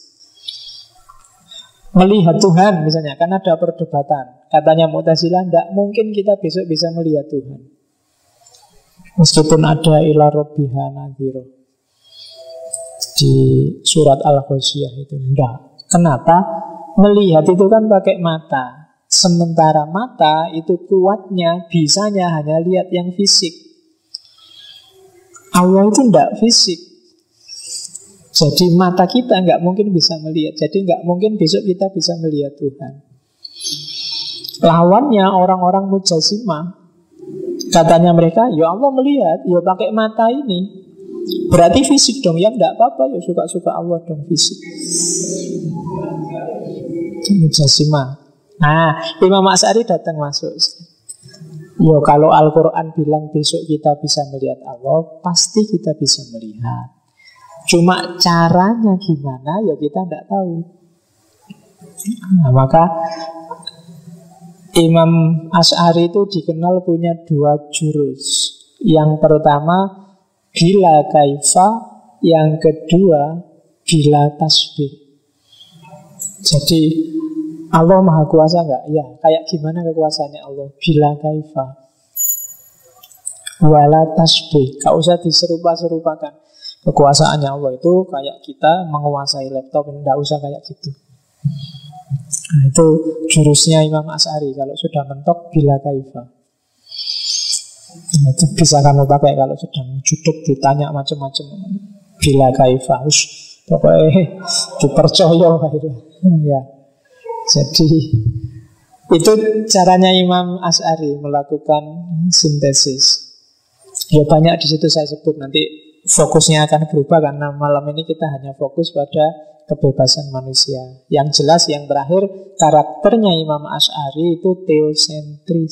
Melihat Tuhan misalnya, kan ada perdebatan. Katanya Mu'tazilah, tidak mungkin kita besok bisa melihat Tuhan, meskipun ada ila rabbiha nadhira di surat Al-Ghasyiyah itu. Tidak. Kenapa? Melihat itu kan pakai mata. Sementara mata itu kuatnya, bisanya hanya lihat yang fisik. Allah itu tidak fisik. Jadi mata kita nggak mungkin bisa melihat. Jadi nggak mungkin besok kita bisa melihat Tuhan. Lawannya orang-orang Mujassimah, katanya mereka, ya Allah melihat, ya pakai mata ini, berarti fisik dong. Ya nggak apa-apa, ya suka-suka Allah dong fisik. Mujassimah. Nah, Imam Asy'ari datang masuk. Ya kalau Al-Quran bilang besok kita bisa melihat Allah, pasti kita bisa melihat. Cuma caranya gimana ya kita tidak tahu. Nah, maka Imam Asy'ari itu dikenal punya dua jurus. Yang pertama bila kaifa, yang kedua bila tasbih. Jadi Allah Maha Kuasa enggak? Ya, kayak gimana kekuasaannya Allah? Bila kaifa wala tasbih. Gak usah diserupa-serupakan. Kekuasaannya Allah itu kayak kita menguasai laptop, tidak usah kayak gitu. Nah, itu jurusnya Imam Asy'ari. Kalau sudah mentok bila kaifa, itu bisa kamu pakai kalau sedang juduk ditanya macam-macam. Bila kaifa, pokoknya dipercaya gitu. Ya. Jadi itu caranya Imam Asy'ari melakukan sintesis. Ya banyak di situ saya sebut, nanti fokusnya akan berubah karena malam ini kita hanya fokus pada kebebasan manusia. Yang jelas yang terakhir, karakternya Imam Asy'ari itu teosentris.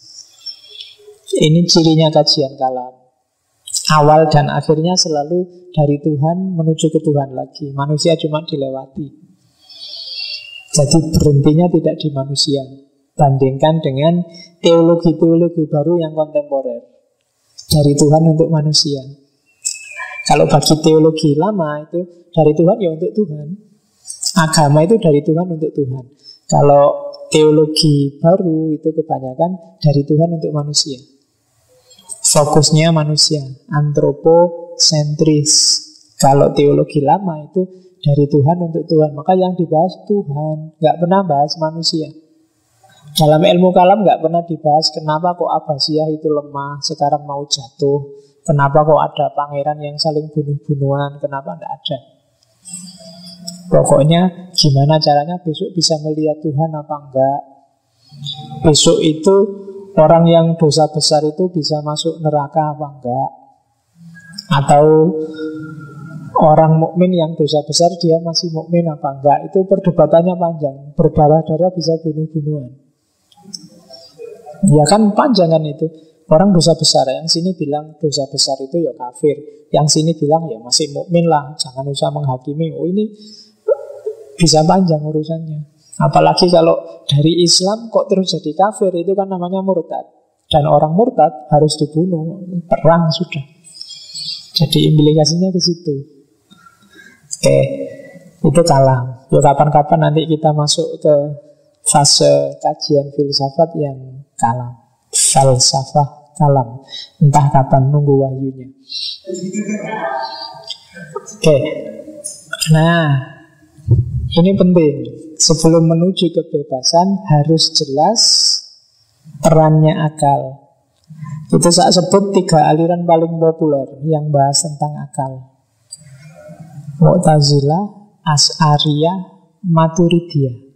Ini cirinya kajian kalam. Awal dan akhirnya selalu dari Tuhan menuju ke Tuhan lagi. Manusia cuma dilewati. Jadi berhentinya tidak di manusia. Bandingkan dengan teologi-teologi baru yang kontemporer. Dari Tuhan untuk manusia. Kalau bagi teologi lama itu dari Tuhan ya untuk Tuhan. Agama itu dari Tuhan untuk Tuhan. Kalau teologi baru itu kebanyakan dari Tuhan untuk manusia. Fokusnya manusia, antroposentris. Kalau teologi lama itu dari Tuhan untuk Tuhan. Maka yang dibahas Tuhan, nggak pernah bahas manusia. Dalam ilmu kalam nggak pernah dibahas kenapa kok Abbasiyah itu lemah, sekarang mau jatuh. Kenapa kok ada pangeran yang saling bunuh-bunuhan, kenapa nggak ada. Pokoknya gimana caranya besok bisa melihat Tuhan apa enggak. Besok itu orang yang dosa besar itu bisa masuk neraka apa enggak. Atau orang mukmin yang dosa besar dia masih mukmin apa enggak. Itu perdebatannya panjang. Berdarah-darah bisa bunuh-bunuhan. Ya kan panjangan itu. Orang dosa besar, yang sini bilang dosa besar itu ya kafir, yang sini bilang ya masih mukmin lah, jangan usah menghakimi. Oh ini bisa panjang urusannya. Apalagi kalau dari Islam kok terus jadi kafir, itu kan namanya murtad. Dan orang murtad harus dibunuh, perang sudah. Jadi implikasinya ke situ. Oke, itu kalam. Ya kapan-kapan nanti kita masuk ke fase kajian filsafat yang kalam. Falsafah kalam. Entah kapan, nunggu wahyunya. Oke. Nah, ini penting. Sebelum menuju kebebasan harus jelas perannya akal. Itu saya sebut 3 aliran paling populer yang bahas tentang akal. Mu'tazilah, Asy'ariyah, Maturidiyah.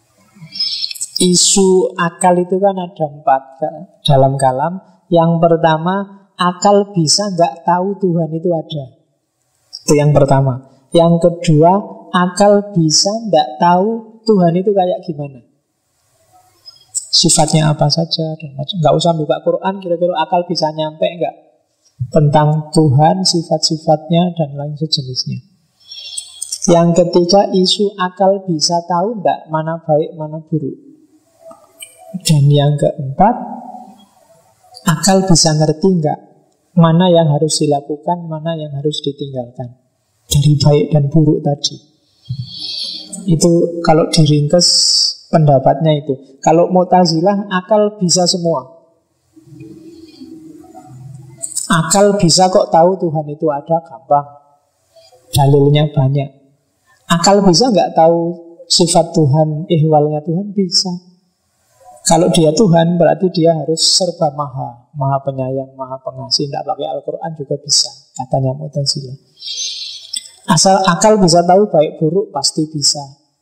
Isu akal itu kan ada 4 dalam kalam. Yang pertama, akal bisa nggak tahu Tuhan itu ada. Itu yang pertama. Yang kedua, akal bisa nggak tahu Tuhan itu kayak gimana, sifatnya apa saja dan macam. Nggak usah buka Quran, kira-kira akal bisa nyampe nggak tentang Tuhan, sifat-sifatnya dan lain sejenisnya. Yang ketiga, isu akal bisa tahu nggak mana baik, mana buruk. Dan yang keempat, akal bisa ngerti nggak mana yang harus dilakukan, mana yang harus ditinggalkan dari baik dan buruk tadi. Itu kalau diringkes pendapatnya itu. Kalau Mu'tazilah, akal bisa semua. Akal bisa kok tahu Tuhan itu ada, gampang. Dalilnya banyak. Akal bisa nggak tahu sifat Tuhan, ihwalnya Tuhan? Bisa. Kalau dia Tuhan berarti dia harus serba maha, maha penyayang, maha pengasih. Tidak pakai Al-Quran juga bisa, katanya Mu'tazilah. Asal akal bisa tahu baik buruk pasti bisa.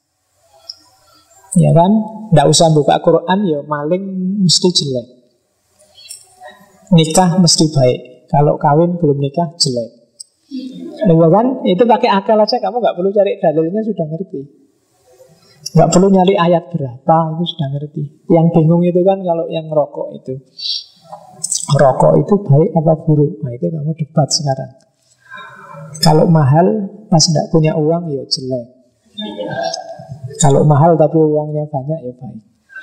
Ya kan? Tidak usah buka Quran, ya maling mesti jelek, nikah mesti baik, kalau kawin belum nikah jelek. Ya kan? Itu pakai akal aja, kamu nggak perlu cari dalilnya, sudah ngerti. Nggak perlu nyari ayat berapa, itu sudah ngerti. Yang bingung itu kan kalau yang rokok itu, rokok itu baik apa buruk. Nah itu kamu debat sekarang. Kalau mahal pas tidak punya uang ya jelek. Kalau mahal tapi uangnya banyak ya baik.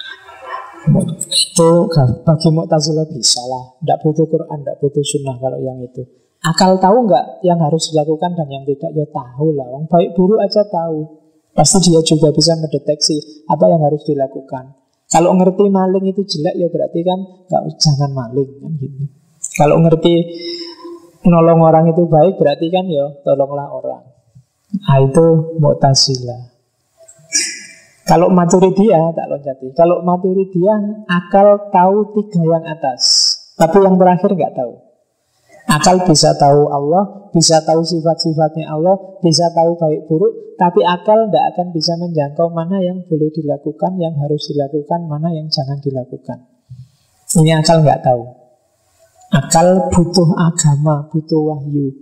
Itu bagi Mu'tazilah bisa lah. Tidak butuh Quran, tidak butuh sunnah kalau yang itu. Akal tahu nggak yang harus dilakukan dan yang tidak? Ya tahu lah. Yang baik buruk aja tahu. Pasti dia juga bisa mendeteksi apa yang harus dilakukan. Kalau ngerti maling itu jelek ya berarti kan jangan maling kan gitu. Kalau ngerti nolong orang itu baik berarti kan ya tolonglah orang. Nah itu Mu'tazilah. Kalau Maturidiyah tak loncati. Kalau Maturidiyah akal tahu 3 yang atas, tapi yang terakhir nggak tahu. Akal bisa tahu Allah, bisa tahu sifat-sifatnya Allah, bisa tahu baik buruk, tapi akal tidak akan bisa menjangkau mana yang boleh dilakukan, yang harus dilakukan, mana yang jangan dilakukan. Ini akal nggak tahu. Akal butuh agama, butuh wahyu.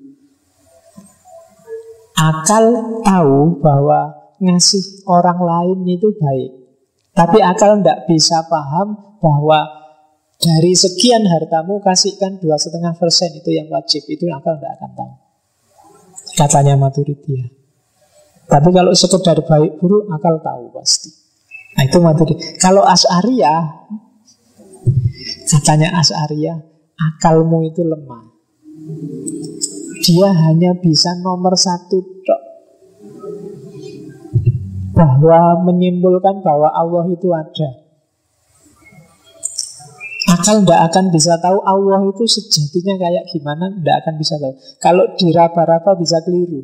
Akal tahu bahwa ngasih orang lain itu baik, tapi akal tidak bisa paham bahwa dari sekian hartamu kasihkan 2,5% itu yang wajib. Itu akal tidak akan tahu, katanya Maturidiyah. Tapi kalau sekedar baik buruk akal tahu pasti. Nah itu Maturidiyah. Kalau Asy'ariyah, katanya Asy'ariyah, akalmu itu lemah. Dia hanya bisa nomor satu tok, bahwa menyimpulkan bahwa Allah itu ada. Akal tidak akan bisa tahu Allah itu sejatinya kayak gimana, tidak akan bisa tahu. Kalau diraba-raba bisa keliru.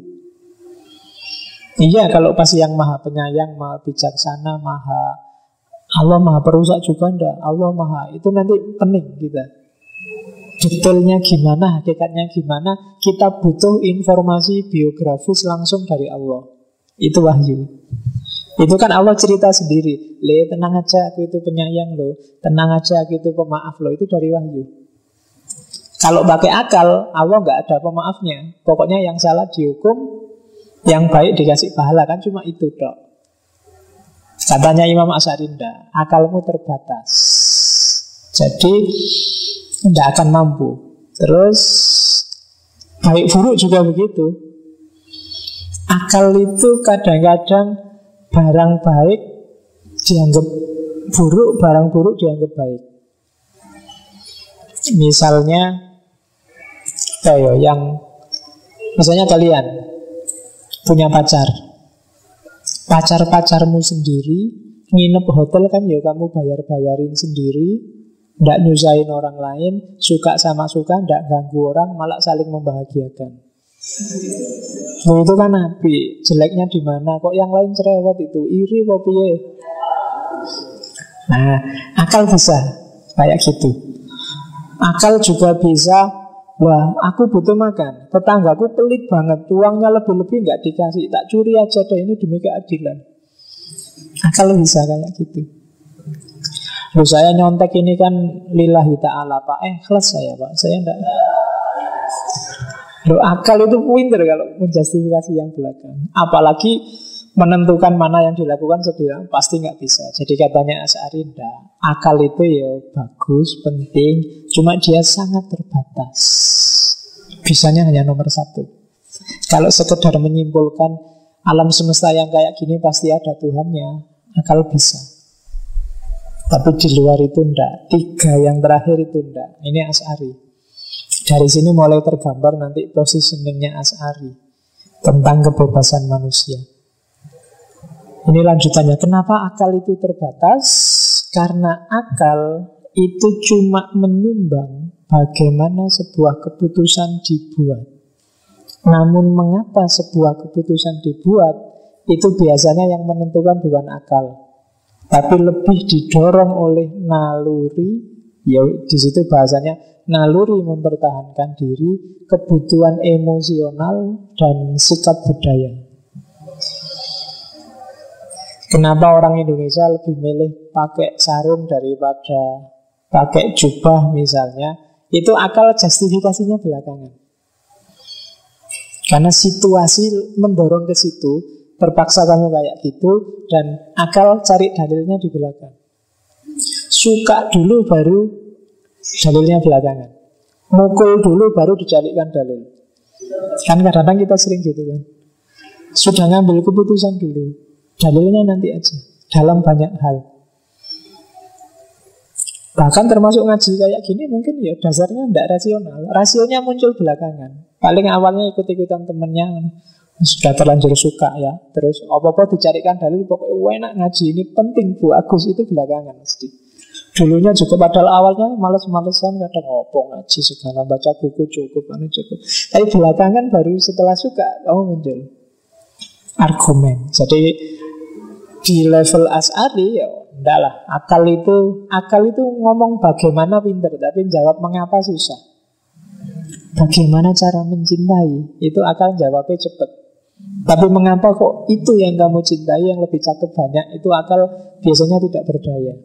Iya, kalau pas yang maha penyayang, maha bijaksana, Allah maha perusak juga enggak. Allah maha, itu nanti pening kita. Detailnya gimana, hakikatnya gimana, kita butuh informasi biografis langsung dari Allah. Itu wahyu. Itu kan Allah cerita sendiri. Tenang aja, aku itu penyayang loh. Tenang aja, aku itu pemaaf loh. Itu dari wahyu. Kalau pakai akal, Allah nggak ada pemaafnya. Pokoknya yang salah dihukum, yang baik dikasih pahala. Kan cuma itu dok. Katanya Imam Asy'ari, akalmu terbatas, jadi tidak akan mampu. Terus baik buruk juga begitu. Akal itu kadang-kadang barang baik dianggap buruk, barang buruk dianggap baik. Misalnya misalnya kalian punya pacar-pacarmu sendiri nginep hotel kan ya kamu bayar-bayarin sendiri, tidak nyusahin orang lain, suka sama suka, tidak ganggu orang, malah saling membahagiakan. Itu kan nabi. Jeleknya di mana? Kok yang lain cerewet itu? Iri kok piye? Nah, akal bisa kayak gitu. Akal juga bisa, wah aku butuh makan, tetanggaku pelit banget, uangnya lebih-lebih nggak dikasih, tak curi aja deh, ini demi keadilan. Akal bisa kayak gitu. Loh saya nyontek ini kan lillahi ta'ala pak, ikhlas saya pak, saya enggak. Loh akal itu pinter kalau menjustifikasi yang belakang. Apalagi menentukan mana yang dilakukan sendiri, pasti nggak bisa. Jadi katanya Asy'ari, akal itu ya bagus, penting, cuma dia sangat terbatas. Bisanya hanya nomor satu. Kalau sekedar menyimpulkan alam semesta yang kayak gini pasti ada Tuhannya, akal bisa. Tapi di luar itu enggak. 3 yang terakhir itu enggak. Ini Asy'ari. Dari sini mulai tergambar nanti positioningnya Asy'ari tentang kebebasan manusia. Ini lanjutannya. Kenapa akal itu terbatas? Karena akal itu cuma menyumbang bagaimana sebuah keputusan dibuat. Namun mengapa sebuah keputusan dibuat, itu biasanya yang menentukan bukan akal, tapi lebih didorong oleh naluri. Ya di situ bahasanya naluri mempertahankan diri, kebutuhan emosional, dan sikap budaya. Kenapa orang Indonesia lebih milih pakai sarung daripada pakai jubah misalnya? Itu akal justifikasinya belakangan. Karena situasi mendorong ke situ, terpaksa kamu kayak gitu, dan akal cari dalilnya di belakang. Suka dulu baru dalilnya belakangan. Mukul dulu baru dicarikan dalil. Kan kadang-kadang kita sering gitu kan. Sudah ngambil keputusan dulu, dalilnya nanti aja. Dalam banyak hal. Bahkan termasuk ngaji kayak gini mungkin ya dasarnya tidak rasional. Rasionya muncul belakangan. Paling awalnya ikut-ikutan temennya, sudah terlanjur suka ya. Terus apa-apa dicarikan dalil, pokoknya enak ngaji ini penting Bu Agus, itu belakangan mesti. Dulunya juga padahal awalnya males-malesan, kadang ngopo ngaji segala, baca buku cukup. Tapi belakangan baru setelah suka kamu muncul argumen. Jadi di level Asy'ari ya enggak lah. Akal itu ngomong bagaimana pinter, tapi jawab mengapa susah. Bagaimana cara mencintai, itu akal jawabnya cepat. Tapi mengapa kok itu yang kamu cintai yang lebih cakep banyak, itu akal biasanya tidak berdaya.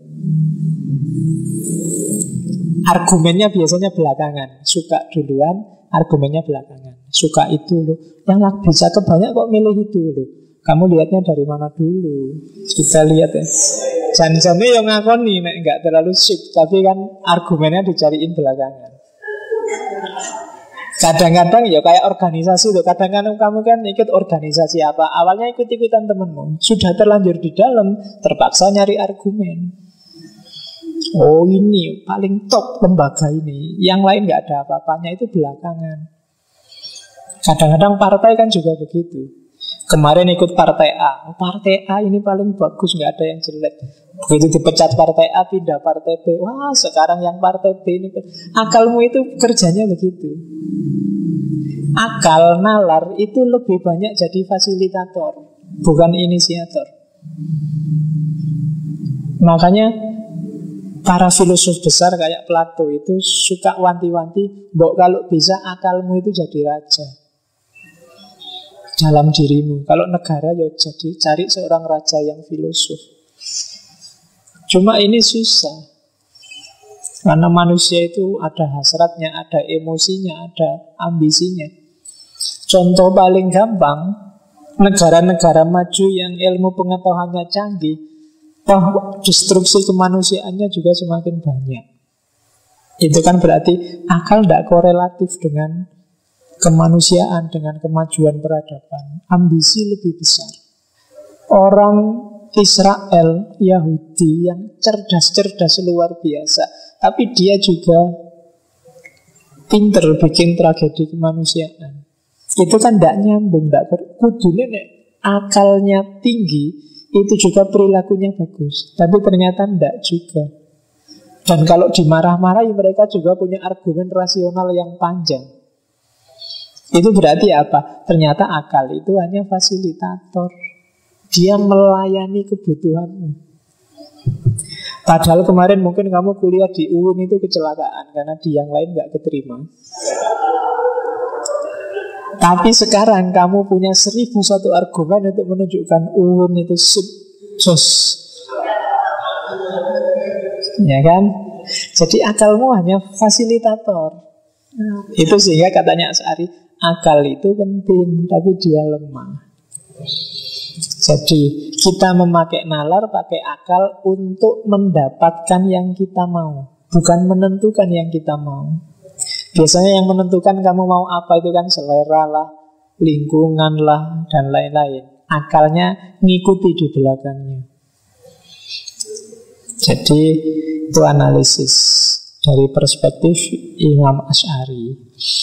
Argumennya biasanya belakangan. Suka duluan, argumennya belakangan. Suka itu loh, yang lebih cakep banyak kok milih itu loh. Kamu lihatnya dari mana dulu? Kita lihat ya. Jangan-jangan yang ngakoni nek nggak terlalu sip, tapi kan argumennya dicariin belakangan. Kadang-kadang ya kayak organisasi tuh. Kadang-kadang kamu kan ikut organisasi apa, awalnya ikut-ikutan temenmu, sudah terlanjur di dalam, terpaksa nyari argumen. Oh ini paling top lembaga ini, yang lain nggak ada apa-apanya, itu belakangan. Kadang-kadang partai kan juga begitu. Kemarin ikut partai A, partai A ini paling bagus, nggak ada yang jelek. Begitu dipecat partai A, pindah partai B. Wah, sekarang yang partai B ini. Akalmu itu kerjanya begitu. Akal, nalar itu lebih banyak jadi fasilitator, bukan inisiator. Makanya para filosof besar kayak Plato itu suka wanti-wanti, mbok kalau bisa akalmu itu jadi raja dalam dirimu. Kalau negara ya jadi cari seorang raja yang filosof. Cuma ini susah, karena manusia itu ada hasratnya, ada emosinya, ada ambisinya. Contoh paling gampang, negara-negara maju yang ilmu pengetahuannya canggih, toh destruksi kemanusiaannya juga semakin banyak. Itu kan berarti akal tidak korelatif dengan kemanusiaan, dengan kemajuan peradaban. Ambisi lebih besar. Orang Israel, Yahudi yang cerdas-cerdas luar biasa, tapi dia juga pinter bikin tragedi kemanusiaan. Itu kan tidak nyambung, tidak kudunya nek akalnya tinggi, itu juga perilakunya bagus. Tapi ternyata tidak juga. Dan kalau dimarah-marahi, mereka juga punya argumen rasional yang panjang. Itu berarti apa? Ternyata akal itu hanya fasilitator. Dia melayani kebutuhanmu. Padahal kemarin mungkin kamu kuliah di UIN itu kecelakaan karena di yang lain gak keterima. Tapi sekarang kamu punya 1001 argumen untuk menunjukkan UIN itu sukses. Ya kan? Jadi akalmu hanya fasilitator. Itu sehingga katanya Asy'ari, akal itu penting, tapi dia lemah. Jadi kita memakai nalar, pakai akal untuk mendapatkan yang kita mau, bukan menentukan yang kita mau. Biasanya yang menentukan kamu mau apa itu kan selera lah, lingkungan lah, dan lain-lain. Akalnya ngikuti di belakangnya. Jadi itu analisis dari perspektif Imam Asy'ari.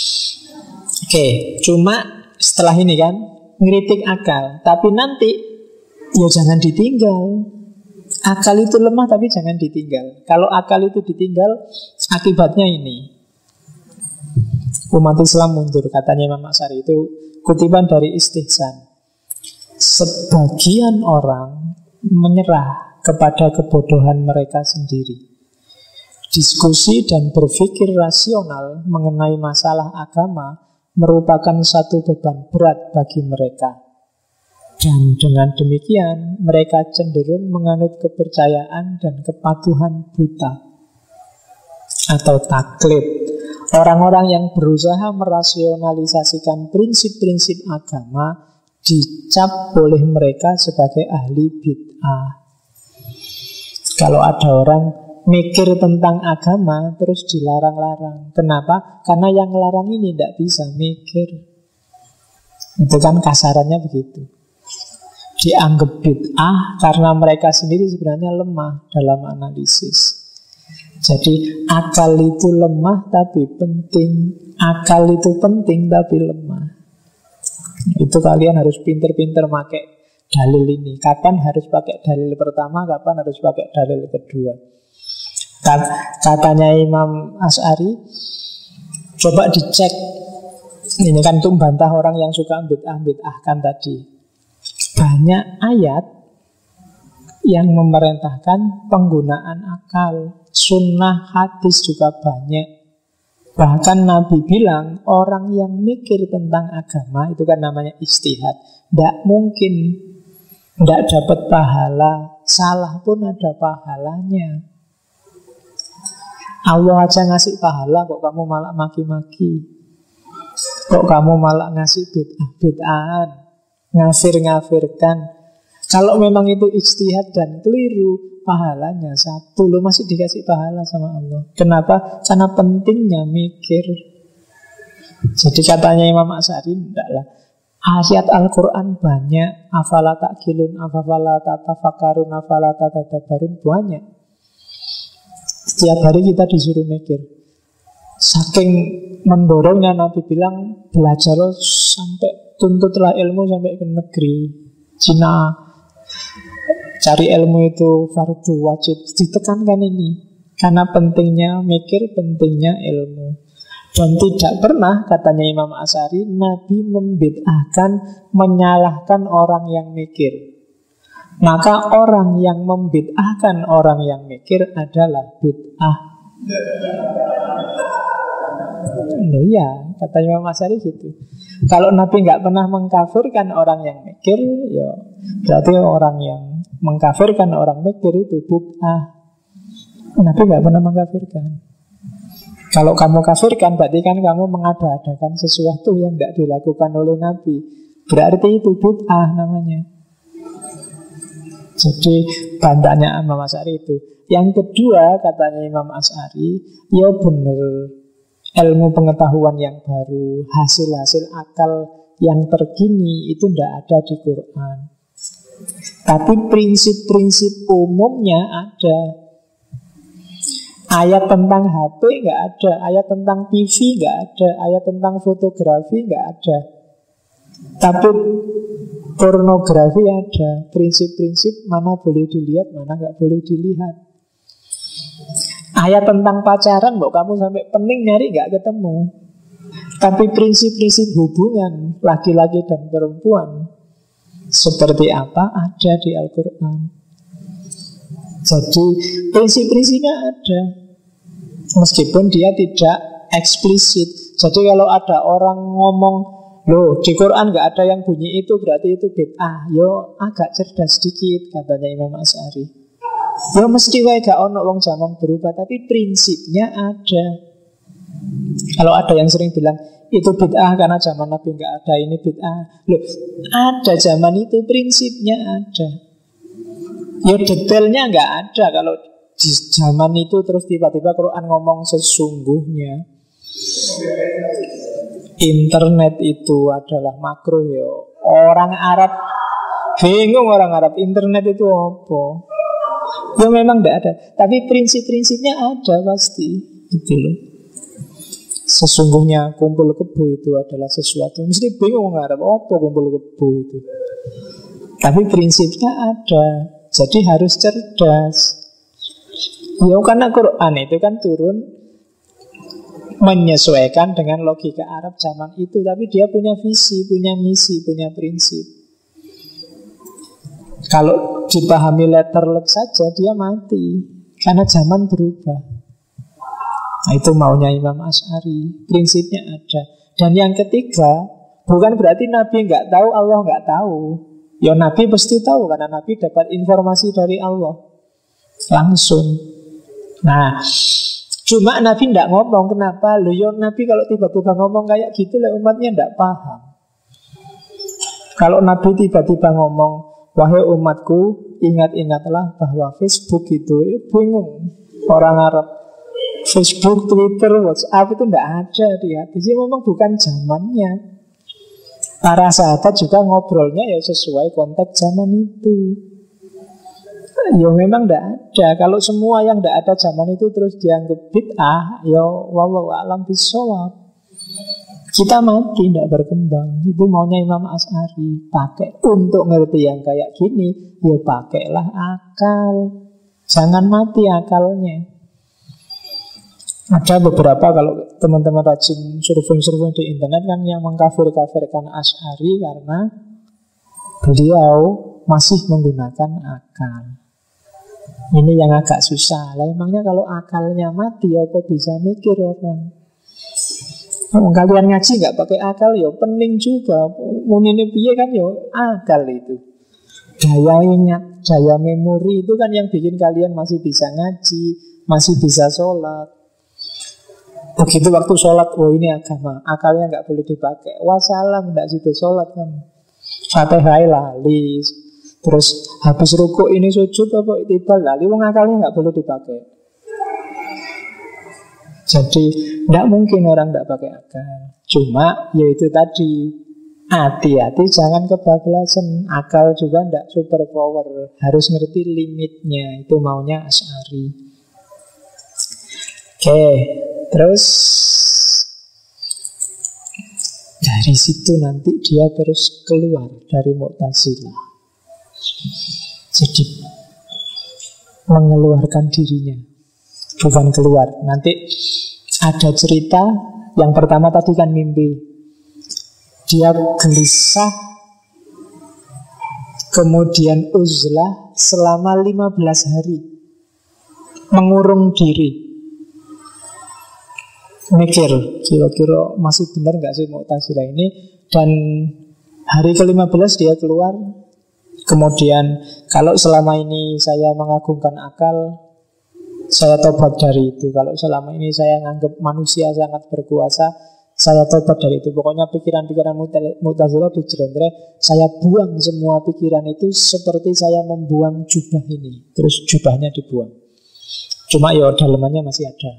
Oke, cuma setelah ini kan ngeritik akal, tapi nanti ya jangan ditinggal. Akal itu lemah tapi jangan ditinggal. Kalau akal itu ditinggal, akibatnya ini, umat Islam mundur, katanya Imam Asy'ari. Itu kutipan dari Istihsan. Sebagian orang menyerah kepada kebodohan mereka sendiri. Diskusi dan berpikir rasional mengenai masalah agama merupakan satu beban berat bagi mereka. Dan dengan demikian mereka cenderung menganut kepercayaan dan kepatuhan buta atau taklid. Orang-orang yang berusaha merasionalisasikan prinsip-prinsip agama dicap oleh mereka sebagai ahli bid'ah. Kalau ada orang mikir tentang agama terus dilarang-larang. Kenapa? Karena yang larang ini tidak bisa mikir. Itu kan kasarannya begitu. Dianggap bid'ah karena mereka sendiri sebenarnya lemah dalam analisis. Jadi akal itu lemah tapi penting. Akal itu penting tapi lemah. Itu kalian harus pinter-pinter pakai dalil ini. Kapan harus pakai dalil pertama, kapan harus pakai dalil kedua. Katanya Imam Asy'ari, coba dicek. Ini kan untuk membantah orang yang suka bid'ah kan tadi. Banyak ayat yang memerintahkan penggunaan akal. Sunnah, hadis juga banyak. Bahkan Nabi bilang orang yang mikir tentang agama itu kan namanya ijtihad, tidak mungkin tidak dapat pahala. Salah pun ada pahalanya. Allah aja ngasih pahala, kok kamu malah maki-maki? Kok kamu malah ngasih bid'ah-bid'ahan, ngafir-ngafirkan? Kalau memang itu ijtihad dan keliru, pahalanya satu, lo masih dikasih pahala sama Allah. Kenapa? Karena pentingnya mikir. Jadi katanya Imam Asy'ari, enggaklah, ayat Al-Quran banyak, afala ta'qilun, afala tatafakkarun, afala tatadabbarun, banyak. Setiap hari kita disuruh mikir. Saking mendorongnya Nabi bilang, belajar sampai tuntutlah ilmu sampai ke negeri Cina. Cari ilmu itu fardu wajib. Ditekankan ini karena pentingnya mikir, pentingnya ilmu. Dan tidak pernah, katanya Imam Asy'ari, Nabi membid'ahkan, menyalahkan orang yang mikir. Maka orang yang membid'ahkan orang yang mikir adalah bid'ah. Loh iya, kata Imam Asy'ari gitu. Kalau Nabi nggak pernah mengkafirkan orang yang mikir, ya berarti orang yang mengkafirkan orang mikir itu bid'ah. Nabi nggak pernah mengkafirkan. Kalau kamu kafirkan, berarti kan kamu mengada-adakan sesuatu yang tidak dilakukan oleh Nabi. Berarti itu bid'ah namanya. Jadi bantahnya Imam Asy'ari itu. Yang kedua, katanya Imam Asy'ari, ya benar, ilmu pengetahuan yang baru, hasil-hasil akal yang terkini itu tidak ada di Quran. Tapi prinsip-prinsip umumnya ada. Ayat tentang HP nggak ada, ayat tentang TV nggak ada, ayat tentang fotografi nggak ada. Tapi pornografi ada, prinsip-prinsip mana boleh dilihat, mana nggak boleh dilihat. Ayat tentang pacaran, kamu sampai pening nyari nggak ketemu. Tapi prinsip-prinsip hubungan laki-laki dan perempuan seperti apa ada di Al-Quran. Jadi prinsip-prinsipnya ada, meskipun dia tidak eksplisit. Jadi kalau ada orang ngomong, loh di Quran nggak ada yang bunyi itu, berarti itu bid'ah. Yo agak cerdas sedikit, katanya Imam Asy'ari. Yo mesti wae gak ono wong zaman berubah, tapi prinsipnya ada. Kalau ada yang sering bilang itu bid'ah karena zaman Nabi nggak ada, ini bid'ah. Loh ada zaman itu, prinsipnya ada. Ya detailnya nggak ada. Kalau di zaman itu terus tiba-tiba Quran ngomong sesungguhnya internet itu adalah makruh, ya orang Arab bingung, orang Arab internet itu apa? Ya memang nggak ada, tapi prinsip-prinsipnya ada pasti, gitu loh. Sesungguhnya kumpul kebo itu adalah sesuatu, mesti bingung orang Arab apa kumpul kebo itu. Tapi prinsipnya ada. Jadi harus cerdas. Ya karena Quran itu kan turun menyesuaikan dengan logika Arab zaman itu. Tapi dia punya visi, punya misi, punya prinsip. Kalau dipahami letterlek saja dia mati, karena zaman berubah. Nah, itu maunya Imam Asy'ari. Prinsipnya ada. Dan yang ketiga, bukan berarti Nabi nggak tahu, Allah nggak tahu. Ya Nabi pasti tahu, karena Nabi dapat informasi dari Allah langsung. Nah, cuma Nabi tidak ngomong. Kenapa? Loh ya Nabi kalau tiba-tiba ngomong kayak gitu, lah umatnya tidak paham. Kalau Nabi tiba-tiba ngomong, wahai umatku, ingat-ingatlah bahwa Facebook itu, ya bingung orang Arab. Facebook, Twitter, WhatsApp itu tidak ada di hadis. Ya memang bukan zamannya. Para sahabat juga ngobrolnya ya sesuai konteks zaman itu. Ya memang tidak ada. Kalau semua yang tidak ada zaman itu terus dianggap bid'ah, ya wallahu a'lam bishawab. Kita mati, tidak berkembang. Itu maunya Imam Asy'ari. Pakai untuk ngerti yang kayak gini, ya pakailah akal. Jangan mati akalnya. Ada beberapa, kalau teman-teman rajin surfing-surfing di internet kan, yang mengkafir-kafirkan Asy'ari karena beliau masih menggunakan akal. Ini yang agak susah. Lah emangnya kalau akalnya mati, apa bisa mikir orang? Kalian ngaji nggak pakai akal, ya pening juga. Munine piye kan, ya akal itu. Daya ingat, daya memori itu kan yang bikin kalian masih bisa ngaji, masih bisa sholat. Begitu waktu sholat, oh ini agama, akalnya nggak boleh dipakai. Wassalam, nggak situ sholat kan. Fatihah lali. Terus habis rukuk ini sujud apa itibal lali, wong akalnya nggak boleh dipakai. Jadi tidak mungkin orang tidak pakai akal. Cuma yaitu tadi, hati-hati jangan kebablasan. Akal juga tidak super power, harus ngerti limitnya. Itu maunya Asy'ari. Oke. Terus dari situ nanti dia terus keluar dari Mu'tazilah. Jadi mengeluarkan dirinya, bukan keluar. Nanti ada cerita. Yang pertama tadi kan mimpi. Dia gelisah, kemudian uzlah selama 15 hari, mengurung diri, mikir kira-kira masih benar gak sih Mu'tazilah ini. Dan hari ke-15 dia keluar. Kemudian kalau selama ini saya mengagungkan akal, saya tobat dari itu. Kalau selama ini saya menganggap manusia sangat berkuasa, saya tobat dari itu. Pokoknya pikiran-pikiran Mu'tazilah dijerendre, saya buang semua pikiran itu seperti saya membuang jubah ini. Terus jubahnya dibuang. Cuma ya dalemannya masih ada.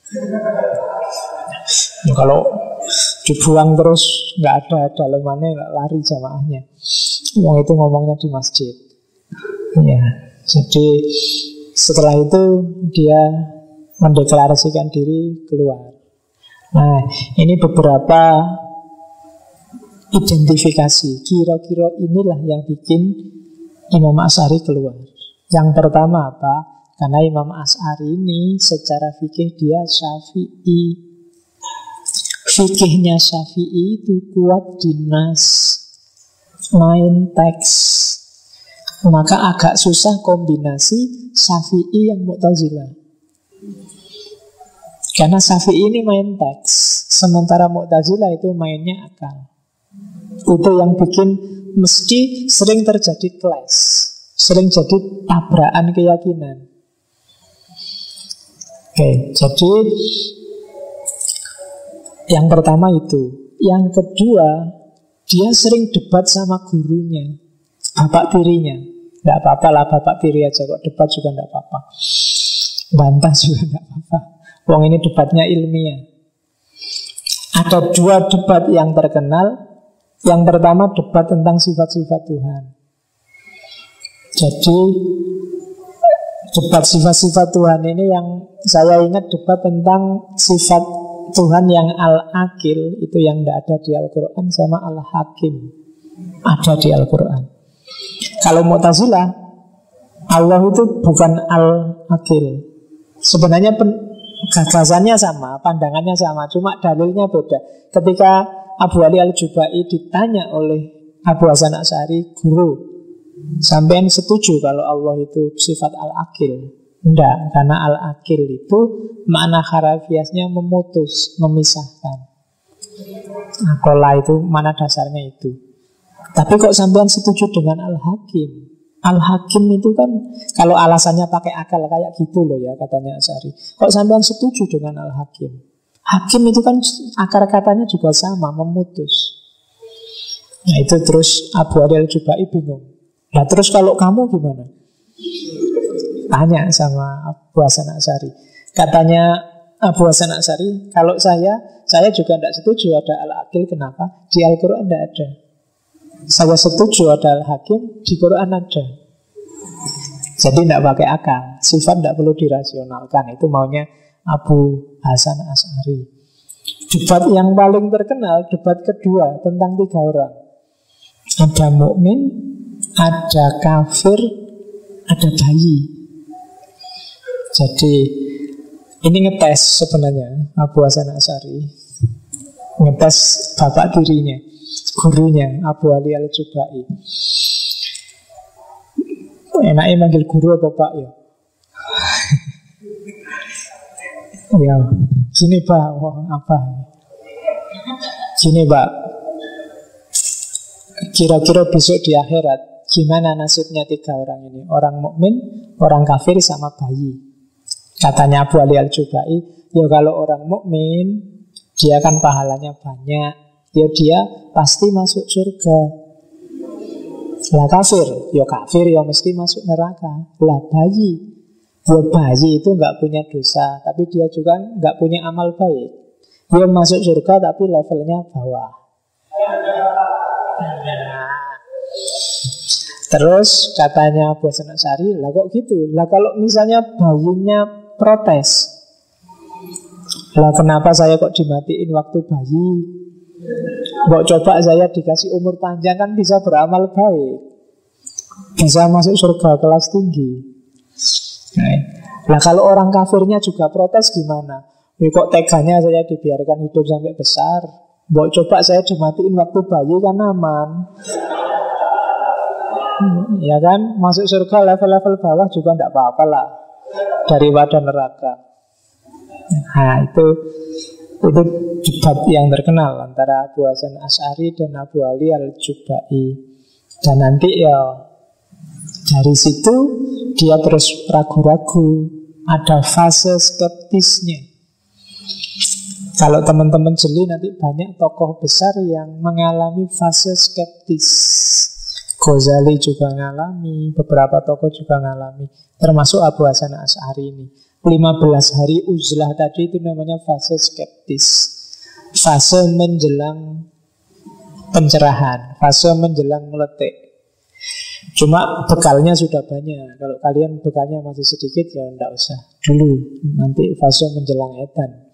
Ya, kalau dibuang terus nggak ada dalemannya, lari jamaahnya. Yang itu ngomongnya di masjid. Ya, jadi setelah itu dia mendeklarasikan diri keluar. Nah, ini beberapa identifikasi. Kira-kira inilah yang bikin Imam Asy'ari keluar. Yang pertama apa? Karena Imam Asy'ari ini secara fikih dia Syafi'i. Fikihnya Syafi'i itu kuat di nas, main teks. Maka agak susah kombinasi Syafi'i yang Mu'tazilah. Karena Syafi'i ini main teks, sementara Mu'tazilah itu mainnya akal. Itu yang bikin mesti sering terjadi clash, sering jadi tabrakan keyakinan. Oke, jadi yang pertama itu. Yang kedua, dia sering debat sama gurunya, bapak tirinya. Tidak apa-apa lah, bapak tiri aja kok, debat juga tidak apa-apa, bantah juga tidak apa-apa. Wong ini debatnya ilmiah. Ada dua debat yang terkenal. Yang pertama debat tentang sifat-sifat Tuhan. Jadi debat sifat-sifat Tuhan ini yang saya ingat debat tentang sifat Tuhan yang Al-Akil, itu yang tidak ada di Al-Quran, sama Al-Hakim ada di Al-Quran. Kalau Mu'tazilah, Allah itu bukan Al-Akil. Sebenarnya gagasannya sama, pandangannya sama, cuma dalilnya beda. Ketika Abu Ali Al-Jubai ditanya oleh Abu Hasan Asy'ari, guru, sampean setuju kalau Allah itu sifat Al-Akil? Enggak, karena Al-Akil itu makna harafiahnya memutus, memisahkan. Akola itu mana dasarnya itu. Tapi kok sampean setuju dengan Al-Hakim? Al-Hakim itu kan kalau alasannya pakai akal kayak gitu loh ya, katanya Asy'ari. Kok sampean setuju dengan Al-Hakim? Hakim itu kan akar katanya juga sama, memutus. Nah itu terus Abu Ali Al-Jubai bingung. Nah terus kalau kamu gimana? Tanya sama Abu Hasan Asy'ari. Katanya Abu Hasan Asy'ari, kalau saya juga tidak setuju ada Al-Akil. Kenapa? Di Al-Quran tidak ada. Saya setuju ada Al-Hakim, di Quran ada. Jadi tidak pakai akal, sifat tidak perlu dirasionalkan. Itu maunya Abu Hasan Asy'ari. Debat yang paling terkenal, debat kedua tentang 3 orang. Ada mukmin, ada kafir, ada bayi. Jadi ini ngetes sebenarnya Abu Hasan Asy'ari, ngetes bapak tirinya, gurunya Abu Ali Al-Jubai. Enaknya manggil guru apa pak ya? Ya, gini pak, apa? Gini pak, kira-kira besok di akhirat gimana nasibnya 3 orang ini? Orang mukmin, orang kafir, sama bayi. Katanya Abu Ali Al-Jubai, ya kalau orang mukmin dia kan pahalanya banyak, ya dia pasti masuk surga. Lah kafir ya mesti masuk neraka. Lah bayi, ya bayi itu nggak punya dosa, tapi dia juga nggak punya amal baik. Dia masuk surga tapi levelnya bawah. Terus katanya Abu Hasan Asy'ari, lah kok gitu? Lah kalau misalnya bayinya protes, Lah kenapa saya kok dimatiin waktu bayi? Mbok coba saya dikasih umur panjang kan bisa beramal baik, bisa masuk surga kelas tinggi. Nah kalau orang kafirnya juga protes gimana? Kok teganya saya dibiarkan hidup sampai besar? Mbok coba saya dimatiin waktu bayi kan aman. Ya kan, masuk surga level-level bawah juga tidak apa-apa lah daripada neraka. Nah itu debat yang terkenal antara Abu Hasan Asy'ari dan Abu Ali Al-Jubai. Dan nanti ya dari situ dia terus ragu-ragu, ada fase skeptisnya. Kalau teman-teman jeli nanti banyak tokoh besar yang mengalami fase skeptis. Ghazali juga ngalami, beberapa tokoh juga ngalami, termasuk Abu Hasan Asy'ari ini. 15 hari uzlah tadi itu namanya fase skeptis, fase menjelang pencerahan, fase menjelang meletik. Cuma bekalnya sudah banyak. Kalau kalian bekalnya masih sedikit ya enggak usah dulu, nanti fase menjelang edan.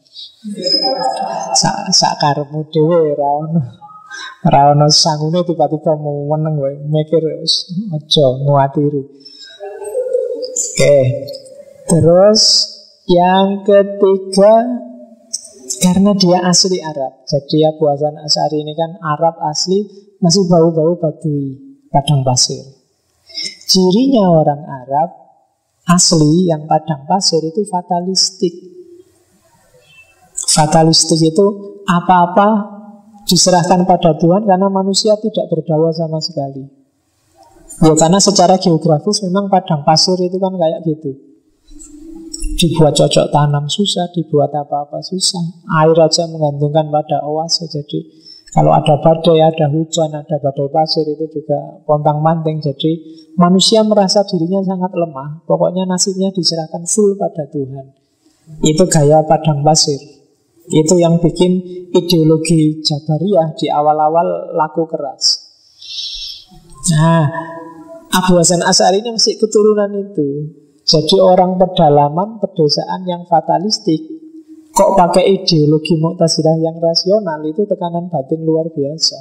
Sakarmu dhewe ra ono sangune tiba-tiba mau meneng wae mikir aja nguatiri. Oke. Terus yang ketiga, karena dia asli Arab. Jadi Abu Hasan Asy'ari ini kan Arab asli, masih bau-bau Badui, padang pasir. Cirinya orang Arab asli yang padang pasir itu fatalistik. Fatalistik itu apa-apa diserahkan pada Tuhan karena manusia tidak berdaya sama sekali. Ya karena secara geografis memang padang pasir itu kan kayak gitu. Dibuat cocok tanam susah, dibuat apa-apa susah. Air aja menggantungkan pada oase. Jadi kalau ada badai, ada hujan, ada badai pasir itu juga pontang-panting. Jadi manusia merasa dirinya sangat lemah. Pokoknya nasibnya diserahkan full pada Tuhan. Itu gaya padang pasir. Itu yang bikin ideologi Jabariyah di awal-awal laku keras. Nah, Abu Hasan Asy'ari ini masih keturunan itu. Jadi orang pedalaman, pedesaan yang fatalistik, kok pakai ideologi Mu'tazilah yang rasional, itu tekanan batin luar biasa.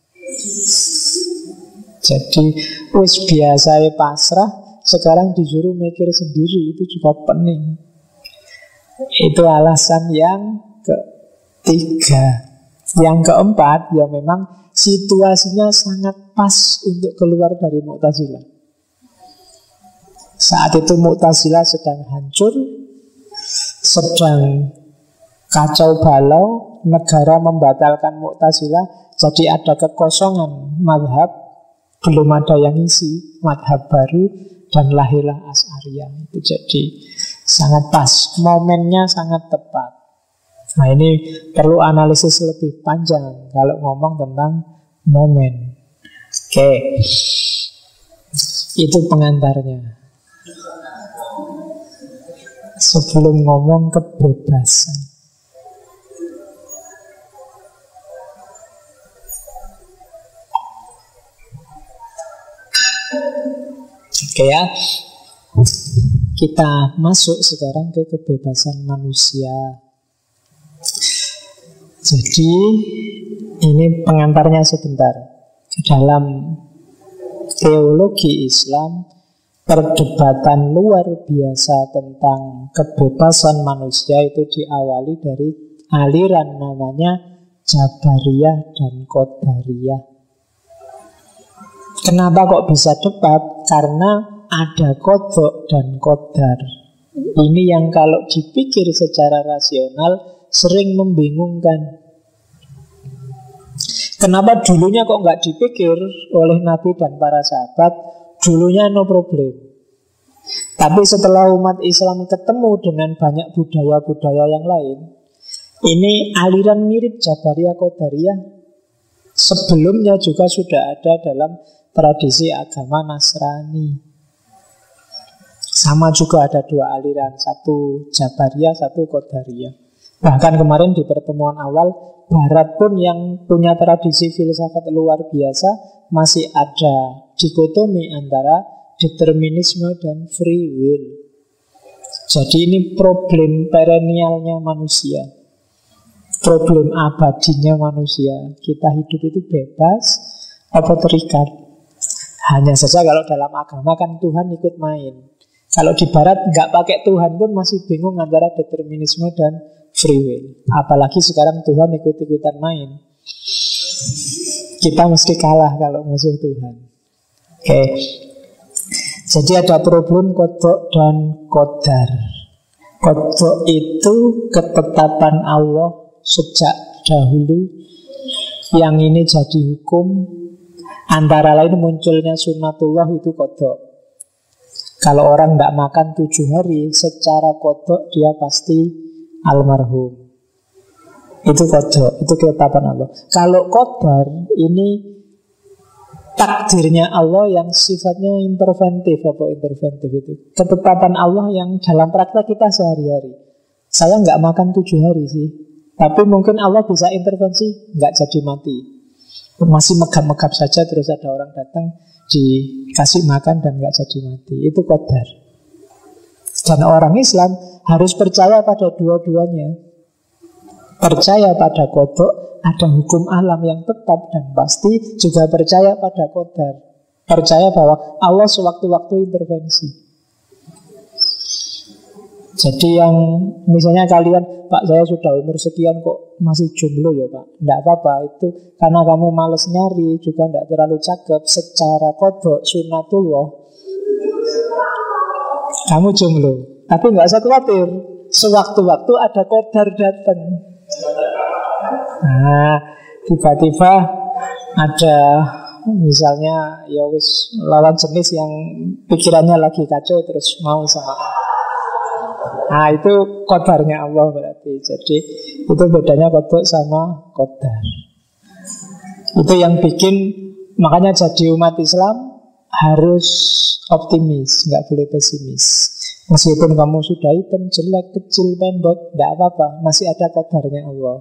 Jadi wis biasa pasrah, sekarang disuruh mikir sendiri, itu juga pening. Itu alasan yang ketiga. Yang keempat, ya memang situasinya sangat pas untuk keluar dari Mu'tazilah. Saat itu Mu'tazilah sedang hancur, sedang kacau balau, negara membatalkan Mu'tazilah, jadi ada kekosongan madhab, belum ada yang isi madhab baru, dan lahirlah Asy'ariyah. Itu jadi sangat pas, momennya sangat tepat. Nah ini perlu analisis lebih panjang kalau ngomong tentang momen. Oke, itu pengantarnya. Sebelum ngomong kebebasan, oke ya, kita masuk sekarang ke kebebasan manusia. Jadi ini pengantarnya sebentar. Dalam teologi Islam, perdebatan luar biasa tentang kebebasan manusia itu diawali dari aliran namanya Jabariyah dan Qadariyah. Kenapa kok bisa debat? Karena ada qadha dan qadar. Ini yang kalau dipikir secara rasional sering membingungkan. Kenapa dulunya kok nggak dipikir oleh Nabi dan para sahabat? Dulunya no problem. Tapi setelah umat Islam ketemu dengan banyak budaya-budaya yang lain, ini aliran mirip Jabariyah Qadariyah sebelumnya juga sudah ada dalam tradisi agama Nasrani. Sama juga ada dua aliran, satu Jabariyah, satu Qadariyah. Bahkan kemarin di pertemuan awal, Barat pun yang punya tradisi filsafat luar biasa masih ada dikotomi antara determinisme dan free will. Jadi ini problem perennialnya manusia. problem abadinya manusia. Kita hidup itu bebas apa terikat? Hanya saja kalau dalam agama kan Tuhan ikut main. Kalau di barat nggak pakai Tuhan pun masih bingung antara determinisme dan free will. Apalagi sekarang Tuhan ikut-ikutan main. Kita mesti kalah kalau musuh Tuhan. Oke. Jadi ada problem kodok dan qadar. Kodok itu ketetapan Allah sejak dahulu, yang ini jadi hukum. Antara lain munculnya sunnatullah itu kodok. Kalau orang tidak makan 7 hari, secara kodok dia pasti almarhum. Itu kodok, itu ketetapan Allah. Kalau qadar, ini takdirnya Allah yang sifatnya interventif. Apa interventif itu? Ketetapan Allah yang dalam praktek kita sehari-hari. Saya nggak makan 7 hari sih, tapi mungkin Allah bisa intervensi, nggak jadi mati. Masih megap-megap saja, terus ada orang datang dikasih makan dan nggak jadi mati. Itu qadar. Dan orang Islam harus percaya pada dua-duanya. Percaya pada qadar, ada hukum alam yang tetap dan pasti, juga percaya pada qadar. Percaya bahwa Allah sewaktu-waktu intervensi. Jadi yang misalnya kalian, Pak saya sudah umur sekian kok masih jomblo ya Pak, tidak apa-apa, itu karena kamu males nyari, juga tidak terlalu cakep. Secara qadar sunnatullah kamu jomblo, tapi nggak usah khawatir, sewaktu-waktu ada qadar datang. Nah, tiba-tiba ada misalnya ya wis lawan jenis yang pikirannya lagi kacau terus mau sama. Nah, itu qadarnya Allah berarti. Jadi itu bedanya qadar sama qadar. Itu yang bikin, makanya jadi umat Islam harus optimis, nggak boleh pesimis. Meskipun kamu sudah hitam, jelek, kecil, pendek, tidak apa-apa, masih ada qadarnya Allah.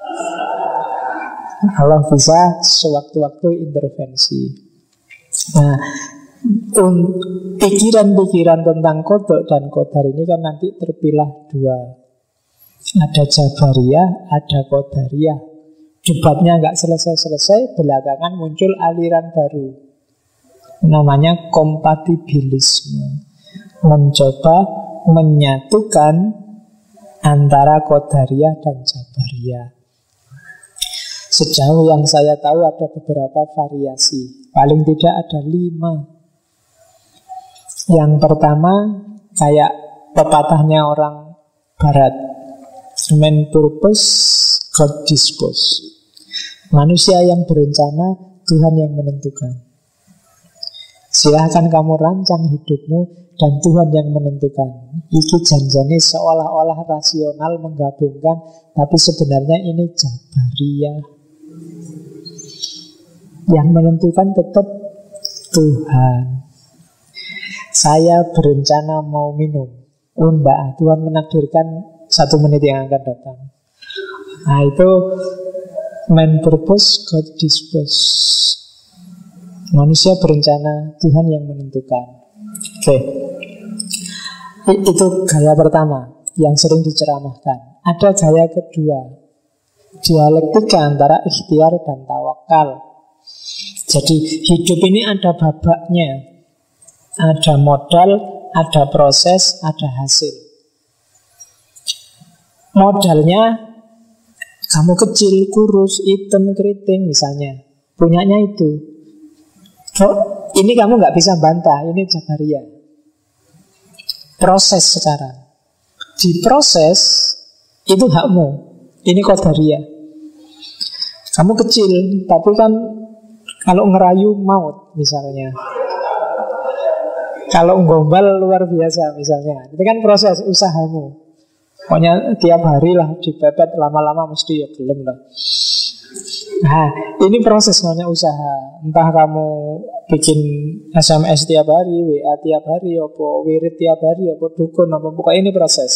Allah bisa sewaktu-waktu intervensi. Nah, pikiran-pikiran tentang qadar dan qadar ini kan nanti terpilah dua. Ada Jabariyah, ada Qadariyah. Debatnya nggak selesai-selesai, belakangan muncul aliran baru, namanya kompatibilisme. Mencoba menyatukan antara Qadariyah dan Jabariyah. Sejauh yang saya tahu ada beberapa variasi. Paling tidak ada 5. Yang pertama, kayak pepatahnya orang Barat, man purpose, God dispose. Manusia yang berencana, Tuhan yang menentukan. Silahkan kamu rancang hidupmu dan Tuhan yang menentukan. Iki janjane seolah-olah rasional menggabungkan, tapi sebenarnya ini Jabariyah. Yang menentukan tetap Tuhan. Saya berencana mau minum. Oh enggak, Tuhan menakdirkan 1 menit yang akan datang. Nah itu man purpose, God dispose. Manusia berencana, Tuhan yang menentukan. Oke. Itu gaya pertama yang sering diceramahkan. Ada gaya kedua, dialektika antara ikhtiar dan tawakal. Jadi hidup ini ada babaknya. Ada modal, ada proses, ada hasil. Modalnya kamu kecil, kurus, hitam, keriting misalnya, punyanya itu. Ini kamu nggak bisa bantah, ini Jabariyah. Proses sekarang. Diproses, itu hakmu. Ini Qadariyah. Kamu kecil, tapi kan kalau ngerayu maut misalnya. Kalau gombal luar biasa misalnya. Itu kan proses usahamu. Pokoknya tiap hari lah dipepet, lama-lama mesti ya gelem lah. Nah, ini proses namanya usaha. Entah kamu bikin SMS tiap hari, WA tiap hari, apa wirid tiap hari, apa dukun, apa pokoknya ini proses.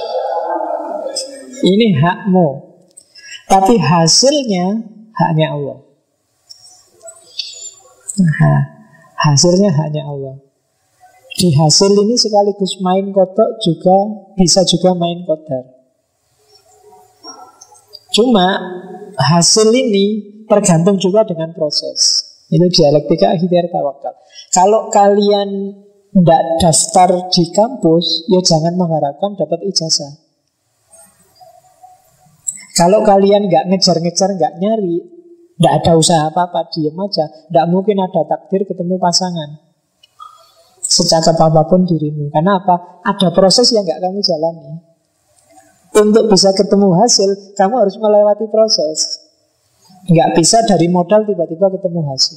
Ini hakmu. Tapi hasilnya haknya Allah. Nah, hasilnya haknya Allah. Di hasil ini sekaligus main qadar juga bisa juga main qadar. Cuma hasil ini tergantung juga dengan proses. Itu dialektika ikhtiar tawakal. Kalau kalian tidak daftar di kampus, ya jangan mengharapkan dapat ijazah. Kalau kalian nggak ngejar-ngejar, nggak nyari, nggak ada usaha apa-apa, diem aja, nggak mungkin ada takdir ketemu pasangan secakap apapun dirimu. Karena apa? Ada proses yang nggak kamu jalani. Untuk bisa ketemu hasil, kamu harus melewati proses. Nggak bisa dari modal tiba-tiba ketemu hasil.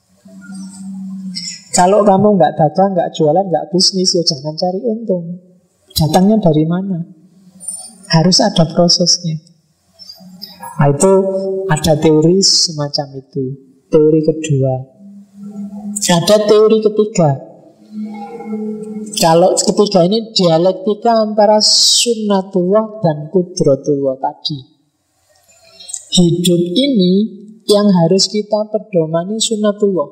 Kalau kamu nggak dagang, nggak jualan, nggak bisnis, ya jangan cari untung. Datangnya dari mana? Harus ada prosesnya. Nah, itu ada teori semacam itu. Teori kedua. Ada teori ketiga. Kalau ketiga ini dialektika antara sunnatullah dan kudratullah tadi. Hidup ini yang harus kita pedomani sunnatullah.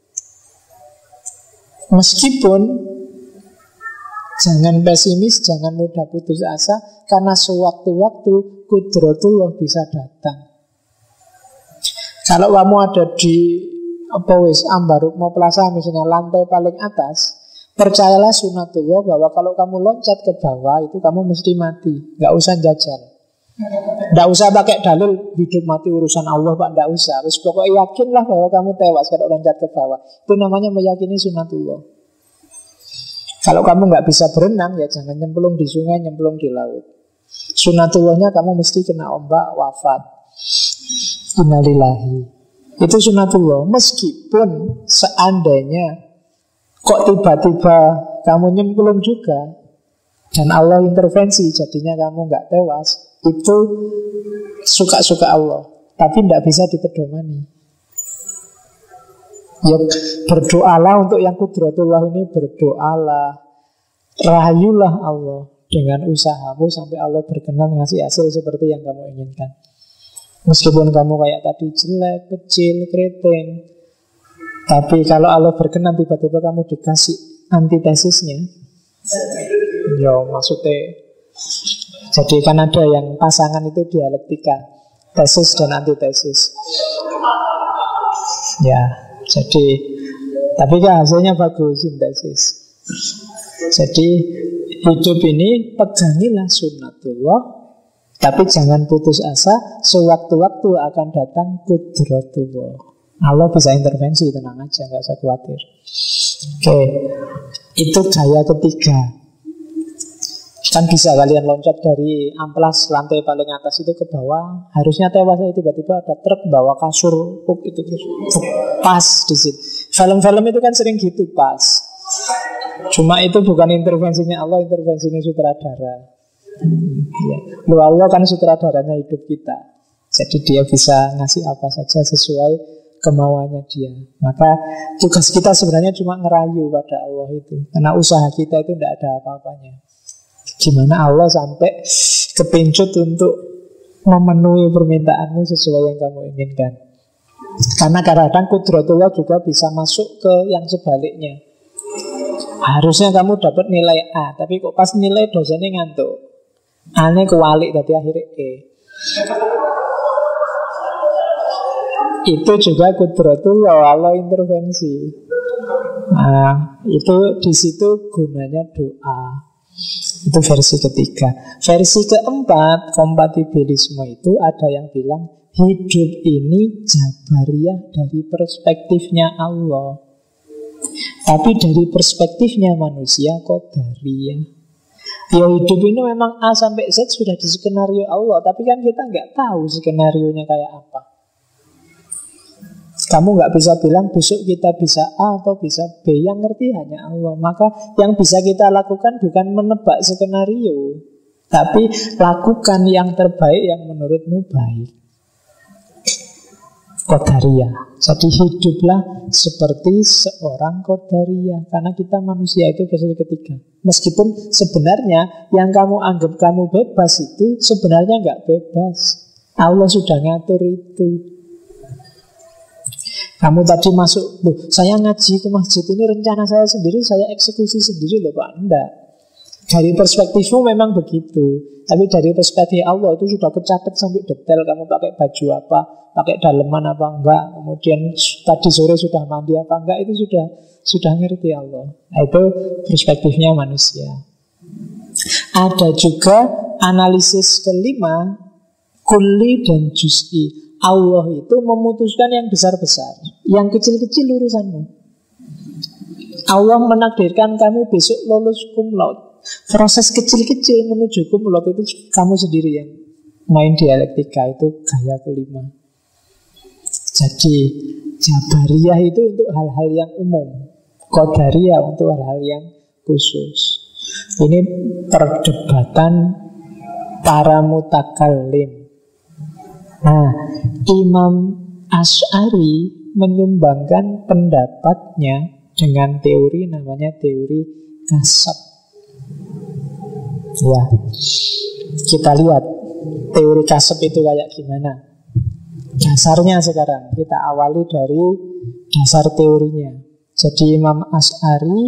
Meskipun jangan pesimis, jangan mudah putus asa, karena sewaktu-waktu kudratullah bisa datang. Kalau kamu ada di Ambaruk mau Plaza misalnya, lantai paling atas, percayalah sunnatullah bahwa kalau kamu loncat ke bawah itu kamu mesti mati. Gak usah jajal. Gak usah pakai dalil hidup mati urusan Allah, Pak. Gak usah. Terus pokoknya yakinlah bahwa kamu tewas kalau loncat ke bawah. Itu namanya meyakini sunnatullah. Kalau kamu gak bisa berenang, ya jangan nyemplung di sungai, nyemplung di laut. Sunnatullahnya kamu mesti kena ombak, wafat. Innalillahi. Itu sunnatullah. Meskipun seandainya kok tiba-tiba kamu nyemplung juga dan Allah intervensi jadinya kamu nggak tewas, itu suka-suka Allah, tapi tidak bisa dipedomani. Ya berdoalah untuk yang kudratullah ini, berdoalah, rahayulah Allah dengan usahamu sampai Allah berkenan ngasih hasil seperti yang kamu inginkan. Meskipun kamu kayak tadi jelek, kecil, keriting, tapi kalau Allah berkenan tiba-tiba kamu dikasih antitesisnya, ya maksudnya, jadi kan ada yang pasangan itu dialektika, tesis dan antitesis. Ya, jadi tapi kan hasilnya bagus, sintesis. Jadi hidup ini pegangilah sunnatullah, tapi jangan putus asa, sewaktu-waktu akan datang kudratullah. Allah bisa intervensi, tenang aja, gak usah khawatir. Oke, itu gaya ketiga. Kan bisa kalian loncat dari amplas lantai paling atas itu ke bawah, harusnya tewas, tiba-tiba ada truk bawa kasur itu pas di situ. Film-film itu kan sering gitu, pas. Cuma itu bukan intervensinya Allah, intervensinya sutradara. Ya. Allah kan sutradaranya hidup kita, jadi dia bisa ngasih apa saja sesuai kemauannya dia. Maka tugas kita sebenarnya cuma ngerayu pada Allah itu, karena usaha kita itu tidak ada apa-apanya. Gimana Allah sampai kepincut untuk memenuhi permintaanmu sesuai yang kamu inginkan. Karena kadang-kadang kudratullah juga bisa masuk ke yang sebaliknya. Harusnya kamu dapat nilai A, tapi kok pas nilai dosennya ngantuk, A-nya kewalik, tadi akhirnya E. Itu juga kudratullah, Allah intervensi. Nah, itu di situ gunanya doa. Itu versi ketiga. Versi keempat, kompatibilisme itu ada yang bilang hidup ini jabariyah dari perspektifnya Allah, tapi dari perspektifnya manusia qadariyah. Ya hidup ini memang A sampai Z sudah di skenario Allah, tapi kan kita nggak tahu skenarionya kayak apa. Kamu nggak bisa bilang besok kita bisa A atau bisa B, yang ngerti hanya Allah. Maka yang bisa kita lakukan bukan menebak skenario, tapi lakukan yang terbaik yang menurutmu baik. Qadariyah. Jadi hiduplah seperti seorang qadariyah, karena kita manusia, itu versi ketiga. Meskipun sebenarnya yang kamu anggap kamu bebas itu sebenarnya nggak bebas. Allah sudah ngatur itu. Kamu tadi masuk, loh saya ngaji ke masjid ini rencana saya sendiri, saya eksekusi sendiri loh Pak. Enggak. Dari perspektifmu memang begitu, tapi dari perspektif Allah itu sudah kecatat sampai detail. Kamu pakai baju apa, pakai daleman apa enggak, kemudian tadi sore sudah mandi apa enggak, itu sudah ngerti Allah. Nah, itu perspektifnya manusia. Ada juga analisis kelima, kulli dan juz'i. Allah itu memutuskan yang besar-besar, yang kecil-kecil urusanmu. Allah menakdirkan kamu besok lulus cum laude. Proses kecil-kecil menuju cum laude itu kamu sendiri yang main dialektika. Itu gaya kelima. Jadi Jabariyah itu untuk hal-hal yang umum, Qadariyah untuk hal-hal yang khusus. Ini perdebatan para mutakallim. Nah, Imam Asy'ari menyumbangkan pendapatnya dengan teori namanya teori kasab. Ya, kita lihat teori kasab itu kayak gimana. Dasarnya sekarang kita awali dari dasar teorinya. Jadi Imam Asy'ari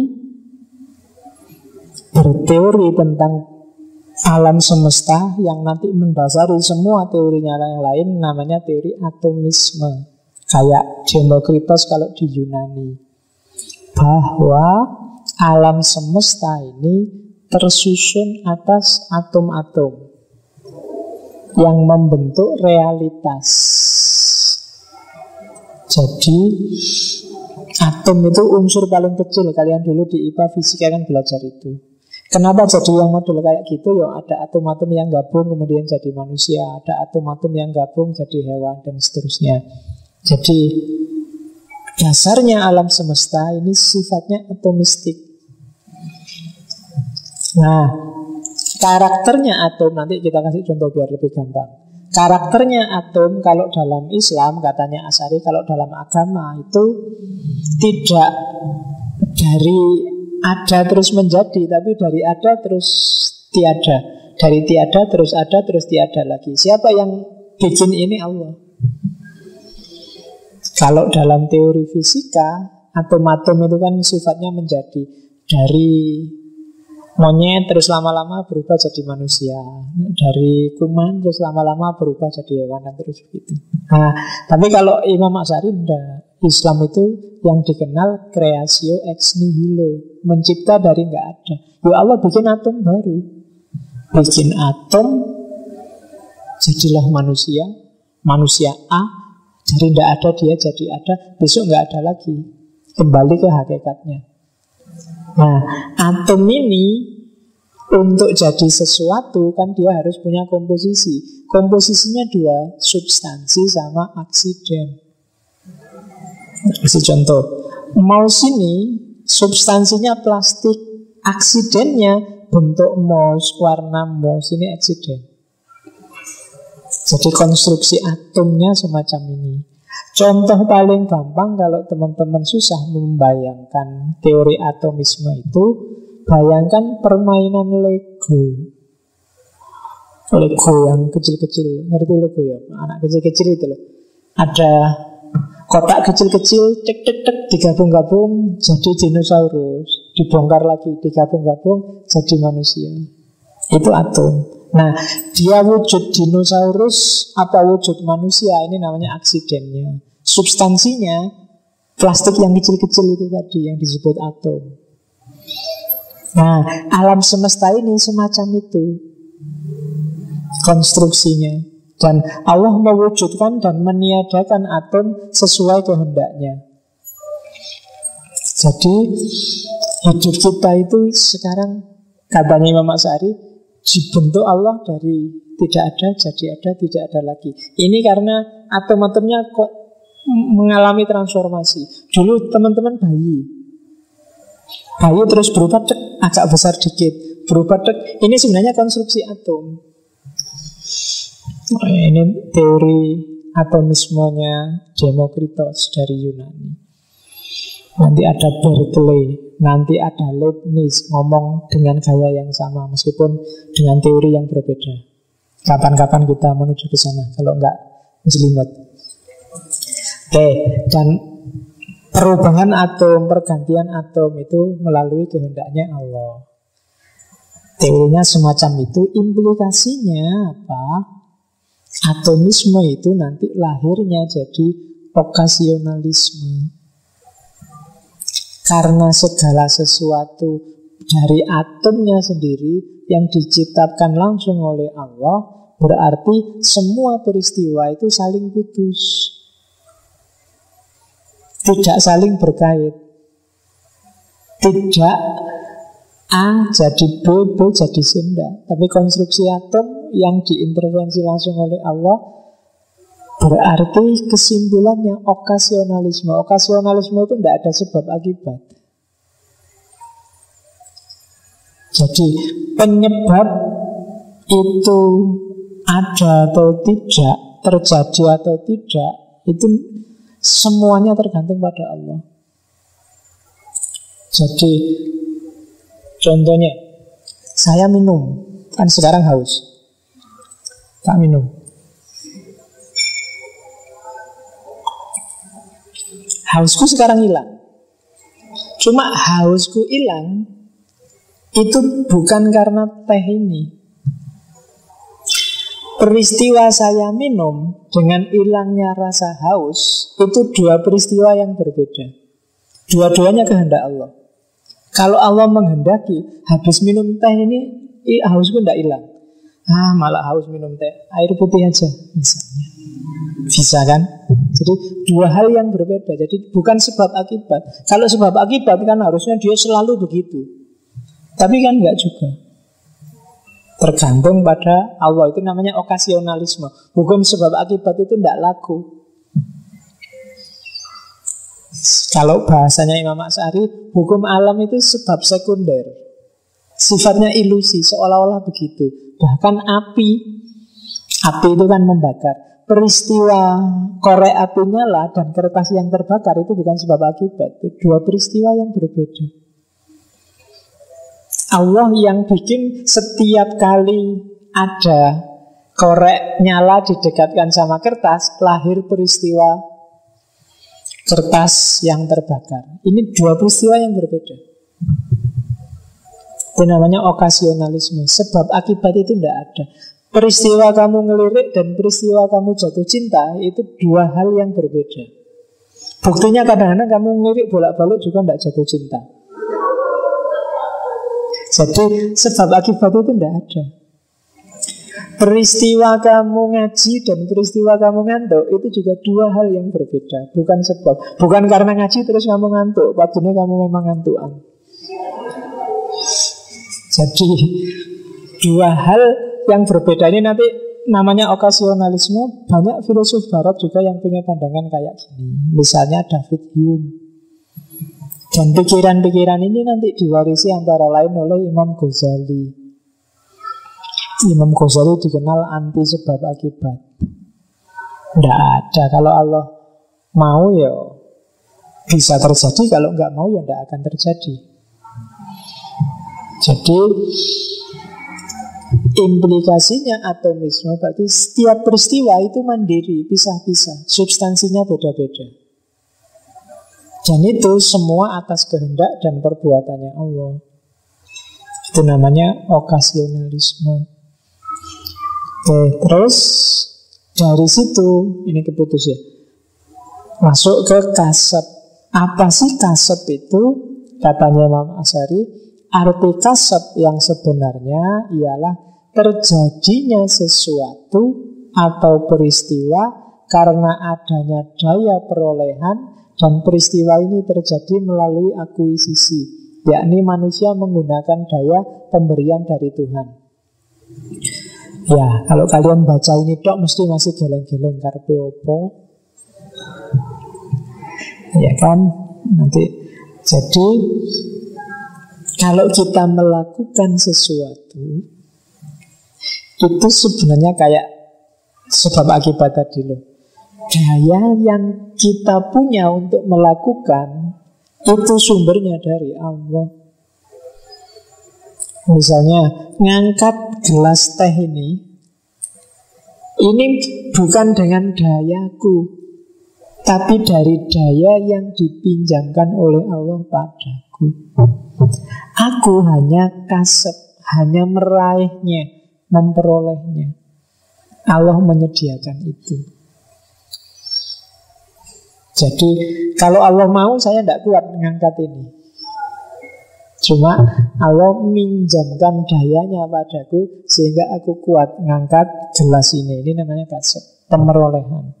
berteori tentang alam semesta yang nanti mendasari semua teorinya yang lain, namanya teori atomisme. Kayak Demokritos kalau di Yunani, bahwa alam semesta ini tersusun atas atom-atom yang membentuk realitas. Jadi atom itu unsur paling kecil. Kalian dulu di IPA fisika kan belajar itu. Kenapa jadi yang model kayak gitu? Ya ada atom-atom yang gabung kemudian jadi manusia, ada atom-atom yang gabung jadi hewan dan seterusnya. Jadi dasarnya alam semesta ini sifatnya atomistik. Nah, karakternya atom, nanti kita kasih contoh biar lebih gampang. Karakternya atom kalau dalam Islam, katanya Asy'ari, kalau dalam agama itu tidak dari ada terus menjadi, tapi dari ada terus tiada. Dari tiada terus ada terus tiada lagi. Siapa yang bikin ini? Allah. Kalau dalam teori fisika, atom-atom itu kan sifatnya menjadi. Dari monyet terus lama-lama berubah jadi manusia, dari kuman terus lama-lama berubah jadi hewan, dan terus begitu. Nah, tapi kalau Imam Asy'ari enggak. Islam itu yang dikenal creatio ex nihilo, mencipta dari nggak ada. Ya Allah bikin atom baru, bikin atom, jadilah manusia, manusia A, dari nggak ada dia jadi ada, besok nggak ada lagi, kembali ke hakikatnya. Nah, atom ini untuk jadi sesuatu kan dia harus punya komposisi. Komposisinya dua, substansi sama aksiden. Kasih contoh, mouse ini substansinya plastik, aksidennya bentuk mouse, warna mouse, ini aksiden. Jadi konstruksi atomnya semacam ini. Contoh paling gampang kalau teman-teman susah membayangkan teori atomisme itu, bayangkan permainan Lego. Lego yang kecil-kecil, ngerti Lego ya? Anak kecil-kecil itu loh. Ada kotak kecil-kecil, tek-tek-tek, digabung-gabung jadi dinosaurus, dibongkar lagi, digabung-gabung jadi manusia. Itu atom. Nah, dia wujud dinosaurus apa wujud manusia, ini namanya aksidennya. Substansinya plastik yang kecil-kecil itu tadi yang disebut atom. Nah, alam semesta ini semacam itu konstruksinya. Dan Allah mewujudkan dan meniadakan atom sesuai kehendaknya. Jadi hidup kita itu sekarang, katanya Imam Asy'ari, dibentuk Allah dari tidak ada jadi ada, tidak ada lagi. Ini karena atom-atomnya kok mengalami transformasi. Dulu teman-teman bayi terus berubah agak besar dikit, berubah ini sebenarnya konstruksi atom. Ini teori atomismenya Demokritos dari Yunani. Nanti ada Berkeley, nanti ada Leibniz ngomong dengan gaya yang sama meskipun dengan teori yang berbeda. Kapan-kapan kita menuju ke sana, kalau enggak jelimet. Oke, dan perubahan atom, pergantian atom itu melalui kehendaknya Allah. Teorinya semacam itu. Implikasinya apa? Atomisme itu nanti lahirnya jadi okasionalisme. Karena segala sesuatu dari atomnya sendiri yang diciptakan langsung oleh Allah, berarti semua peristiwa itu saling putus, tidak saling berkait. Tidak A jadi B, B jadi C, enggak. Tapi konstruksi atom yang diintervensi langsung oleh Allah, berarti kesimpulannya okasionalisme. Okasionalisme itu tidak ada sebab akibat. Jadi penyebab itu ada atau tidak, terjadi atau tidak, itu semuanya tergantung pada Allah. Jadi contohnya, saya minum, kan sekarang haus, tak minum. Hausku sekarang hilang. Cuma hausku hilang itu bukan karena teh ini. Peristiwa saya minum dengan hilangnya rasa haus itu dua peristiwa yang berbeda. Dua-duanya kehendak Allah. Kalau Allah menghendaki habis minum teh ini hausku tidak hilang, malah haus minum teh, air putih aja misalnya, bisa kan? Jadi dua hal yang berbeda. Jadi bukan sebab akibat. Kalau sebab akibat kan harusnya dia selalu begitu, tapi kan enggak juga. Tergantung pada Allah. Itu namanya okasionalisme. Hukum sebab akibat itu tidak laku. Kalau bahasanya Imam Asy'ari, hukum alam itu sebab sekunder, sifatnya ilusi, seolah-olah begitu. Bahkan api itu kan membakar. Peristiwa korek api nyala dan kertas yang terbakar itu bukan sebab akibat. Itu dua peristiwa yang berbeda. Allah yang bikin setiap kali ada korek nyala didekatkan sama kertas, lahir peristiwa kertas yang terbakar. Ini dua peristiwa yang berbeda. Itu namanya okasionalisme. Sebab akibat itu tidak ada. Peristiwa kamu ngelirik dan peristiwa kamu jatuh cinta itu dua hal yang berbeda. Buktinya kadang-kadang kamu ngelirik bolak-balik juga tidak jatuh cinta. Jadi sebab akibat itu tidak ada. Peristiwa kamu ngaji dan peristiwa kamu ngantuk itu juga dua hal yang berbeda. Bukan sebab. Bukan karena ngaji terus kamu ngantuk, padahal kamu memang ngantukan. Jadi dua hal yang berbeda ini nanti namanya okasionalisme. Banyak filosof barat juga yang punya pandangan kayak gini. Misalnya David Hume. Dan pikiran-pikiran ini nanti diwarisi antara lain oleh Imam Ghazali. Imam Ghazali dikenal anti sebab akibat. Tidak ada. Kalau Allah mau ya bisa terjadi, kalau nggak mau ya tidak akan terjadi. Jadi implikasinya atomisme berarti setiap peristiwa itu mandiri, pisah-pisah, substansinya beda-beda. Dan itu semua atas kehendak dan perbuatannya Allah. Itu namanya okasionalisme. Oke, terus dari situ ini keputus ya. Masuk ke kasab. Apa sih kasab itu? Katanya Imam Asy'ari, arti kasab yang sebenarnya ialah terjadinya sesuatu atau peristiwa karena adanya daya perolehan, dan peristiwa ini terjadi melalui akuisisi, yakni manusia menggunakan daya pemberian dari Tuhan. Ya, kalau kalian baca ini tok mesti masih geleng-geleng karpe opo. Ya kan? Nanti jadi kalau kita melakukan sesuatu itu sebenarnya kayak sebab akibat tadi loh. Daya yang kita punya untuk melakukan itu sumbernya dari Allah. Misalnya ngangkat gelas teh ini bukan dengan dayaku, tapi dari daya yang dipinjamkan oleh Allah padaku. Aku hanya kasep, hanya meraihnya, memperolehnya. Allah menyediakan itu. Jadi kalau Allah mau, saya tidak kuat mengangkat ini. Cuma Allah minjamkan dayanya padaku sehingga aku kuat mengangkat gelas ini. Ini namanya kasab, pemerolehan.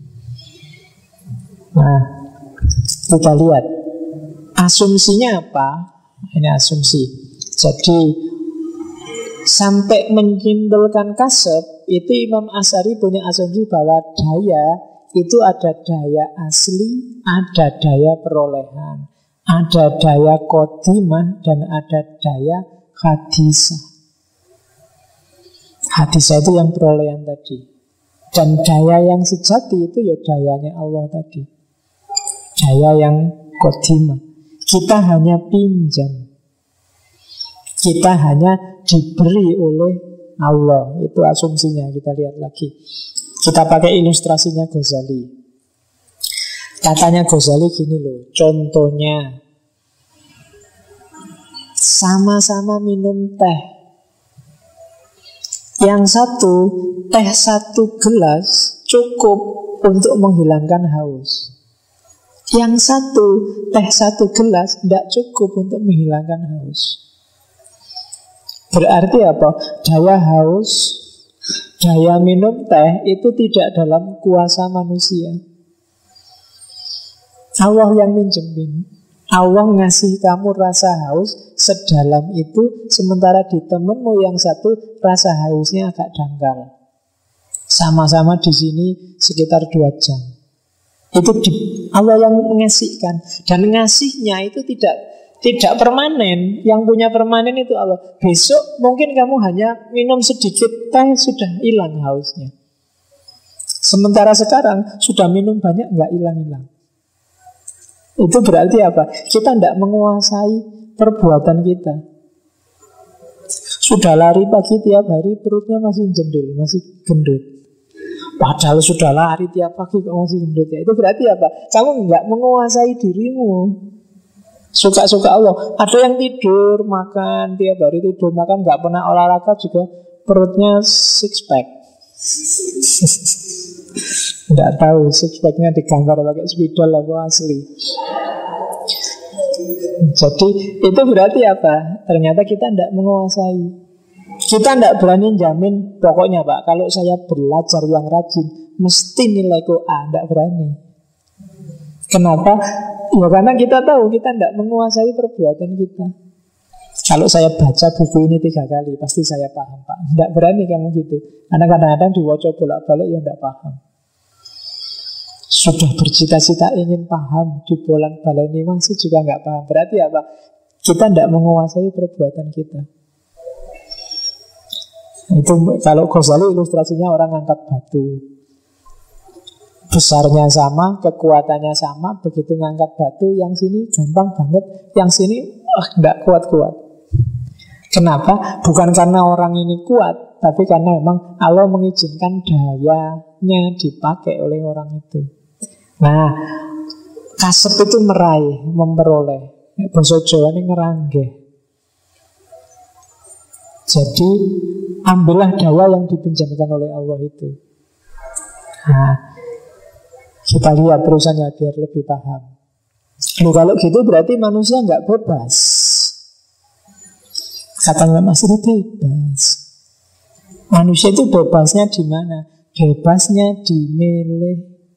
Nah, kita lihat asumsinya apa? Ini asumsi. Jadi sampai menyimpulkan kasab, itu Imam Asy'ari punya asumsi bahwa daya itu ada daya asli, ada daya perolehan, ada daya qadimah, dan ada daya hadisah. Hadisah itu yang perolehan tadi. Dan daya yang sejati itu ya dayanya Allah tadi. Daya yang qadimah. Kita hanya pinjam. Kita hanya diberi oleh Allah. Itu asumsinya. Kita lihat lagi. Kita pakai ilustrasinya Ghazali. Katanya Ghazali gini loh. Contohnya, sama-sama minum teh. Yang satu, teh satu gelas cukup untuk menghilangkan haus. Yang satu, teh satu gelas tidak cukup untuk menghilangkan haus. Berarti apa? Daya haus, daya minum teh itu tidak dalam kuasa manusia. Allah yang minjemin. Allah ngasih kamu rasa haus sedalam itu, sementara di temenmu yang satu rasa hausnya agak dangkal. Sama-sama di sini sekitar 2 jam. Itu Allah yang mengasihkan. Dan ngasihnya itu tidak permanen. Yang punya permanen itu Allah. Besok mungkin kamu hanya minum sedikit teh sudah hilang hausnya. Sementara sekarang sudah minum banyak nggak hilang-hilang. Itu berarti apa? Kita tidak menguasai perbuatan kita. Sudah lari pagi tiap hari, perutnya masih jendul, masih gendut. Padahal sudah lari tiap pagi kok masih gendut ya. Itu berarti apa? Kamu nggak menguasai dirimu. Suka-suka Allah. Ada yang tidur, makan, tiap hari tidur, makan, nggak pernah olahraga juga perutnya 6 pack. Nggak tahu 6 packnya digambar pakai spidol atau asli. Jadi itu berarti apa? Ternyata kita tidak menguasai. Kita tidak berani jamin. Pokoknya Pak, kalau saya belajar yang rajin mesti nilaiku A. Tidak berani. Kenapa? Ya karena kita tahu kita tidak menguasai perbuatan kita. Kalau saya baca buku ini 3 kali pasti saya paham Pak. Tidak berani kamu gitu. Karena kadang-kadang dibaca bolak-balik ya tidak paham. Sudah bercita-cita ingin paham, di bolan-balik ini masih juga nggak paham. Berarti apa? Kita tidak menguasai perbuatan kita. Itu kalau Ghazali ilustrasinya orang angkat batu. Besarnya sama, kekuatannya sama. Begitu ngangkat batu, yang sini gampang banget, yang sini nggak kuat-kuat. Kenapa? Bukan karena orang ini kuat, tapi karena memang Allah mengizinkan dayanya dipakai oleh orang itu. Nah, kasep itu meraih, memperoleh. Basa Jawa ini ngeranggeh. Jadi ambillah daya yang dipinjamkan oleh Allah itu. Nah, kita lihat terusannya biar lebih paham. Loh, kalau gitu berarti manusia nggak bebas. Katanya Mas ini bebas. Manusia itu bebasnya di mana? Bebasnya di milih.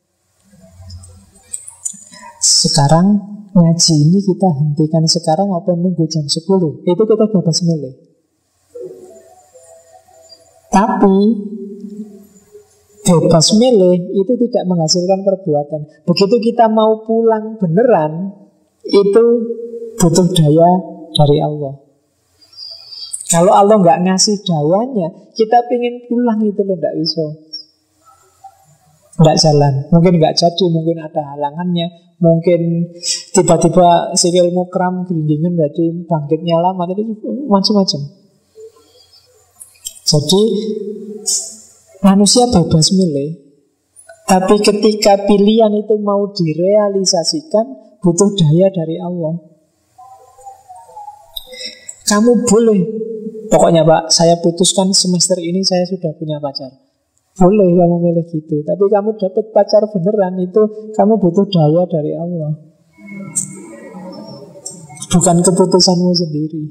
Sekarang ngaji ini kita hentikan sekarang atau nunggu jam 10? Itu kita bebas milih. Tapi bebas milih itu tidak menghasilkan perbuatan. Begitu kita mau pulang beneran, itu butuh daya dari Allah. Kalau Allah nggak ngasih dayanya, kita pingin pulang itu loh, nggak bisa. Nggak jalan, mungkin nggak jadi, mungkin ada halangannya, mungkin tiba-tiba sikilmu kram, gelindingan, jadi bangkitnya lama, jadi macam-macam. Jadi manusia bebas milih, tapi ketika pilihan itu mau direalisasikan, butuh daya dari Allah. Kamu boleh pokoknya Pak, saya putuskan semester ini saya sudah punya pacar. Boleh kamu milih gitu. Tapi kamu dapat pacar beneran, itu kamu butuh daya dari Allah, bukan keputusanmu sendiri.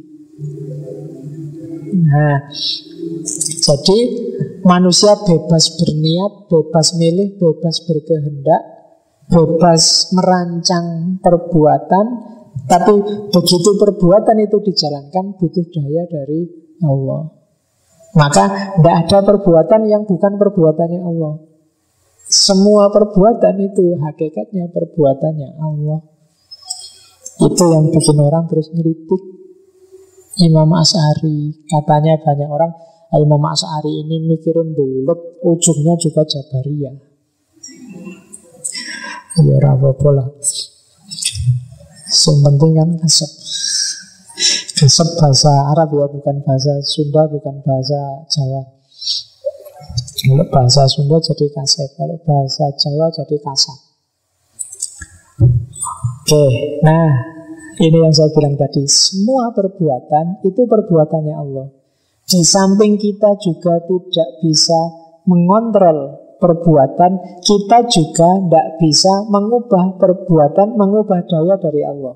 Nah, jadi manusia bebas berniat, bebas milih, bebas berkehendak, bebas merancang perbuatan. Tapi begitu perbuatan itu dijalankan, butuh daya dari Allah. Maka tidak ada perbuatan yang bukan perbuatannya Allah. Semua perbuatan itu hakikatnya perbuatannya Allah. Itu yang bikin orang terus ngeritik Imam Asy'ari. Katanya banyak orang, Imam Asy'ari ini mikirin bulat, ujungnya juga Jabariyah. Ya apa-apa lah. Yang penting kan kasep. Kasep bahasa Arab ya, bukan bahasa Sunda, bukan bahasa Jawa. Kalau bahasa Sunda jadi kasep, kalau bahasa Jawa jadi kasap. Oke, nah ini yang saya bilang tadi. Semua perbuatan itu perbuatannya Allah. Di samping kita juga tidak bisa mengontrol perbuatan, kita juga tidak bisa mengubah perbuatan, mengubah daya dari Allah.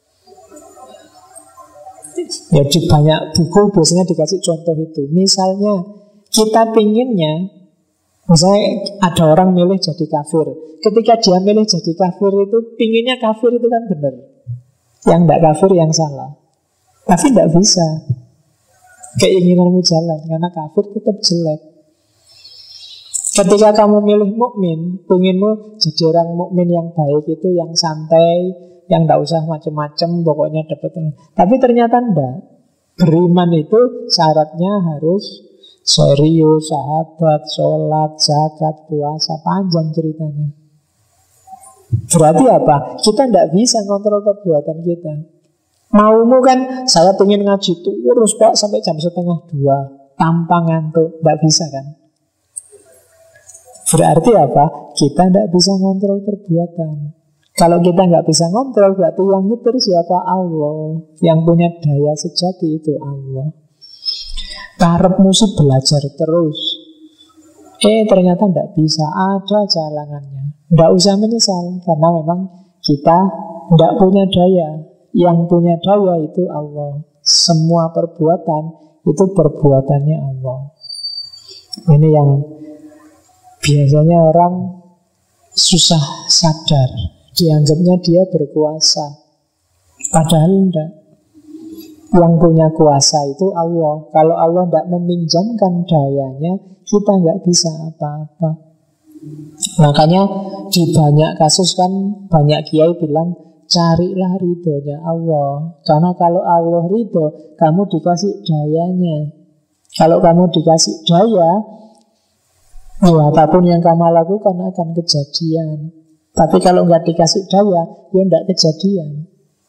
Ya di banyak buku biasanya dikasih contoh itu. Misalnya kita pinginnya, misalnya ada orang milih jadi kafir. Ketika dia milih jadi kafir itu, pinginnya kafir itu kan benar. Yang tidak kafir yang salah. Tapi tidak bisa. Keinginanmu jalan, karena kafir tetap jelek. Ketika kamu milih mukmin, pengenmu jadi orang mukmin yang baik itu, yang santai, yang tidak usah macam-macam, pokoknya dapat. Tapi ternyata tidak. Beriman itu syaratnya harus serius, sahabat, sholat, zakat, puasa, panjang ceritanya. Berarti apa? Kita tidak bisa kontrol perbuatan kita. Maumu kan, saya pengen ngaji terus Pak sampai jam 1:30 tanpa ngantuk, tidak bisa kan? Berarti apa? Kita tidak bisa ngontrol perbuatan. Kalau kita nggak bisa ngontrol, berarti yang nyetir siapa? Allah. Yang punya daya sejati itu Allah. Karepmu sih belajar terus. Ternyata tidak bisa. Ada jalanannya. Tidak usah menyesal, karena memang kita tidak punya daya. Yang punya daya itu Allah. Semua perbuatan itu perbuatannya Allah. Ini yang biasanya orang susah sadar. Dianggapnya dia berkuasa, padahal tidak. Yang punya kuasa itu Allah. Kalau Allah tidak meminjamkan dayanya, kita nggak bisa apa-apa. Makanya di banyak kasus kan banyak kiai bilang, carilah ridhonya Allah. Karena kalau Allah ridho, kamu dikasih dayanya. Kalau kamu dikasih daya, ya apapun yang kamu lakukan akan kejadian. Tapi kalau nggak dikasih daya, ya nggak kejadian.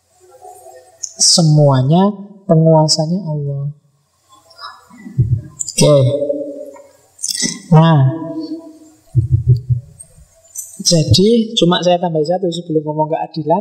Semuanya penguasanya Allah. Oke. Nah, jadi cuma saya tambah satu sebelum ngomong keadilan.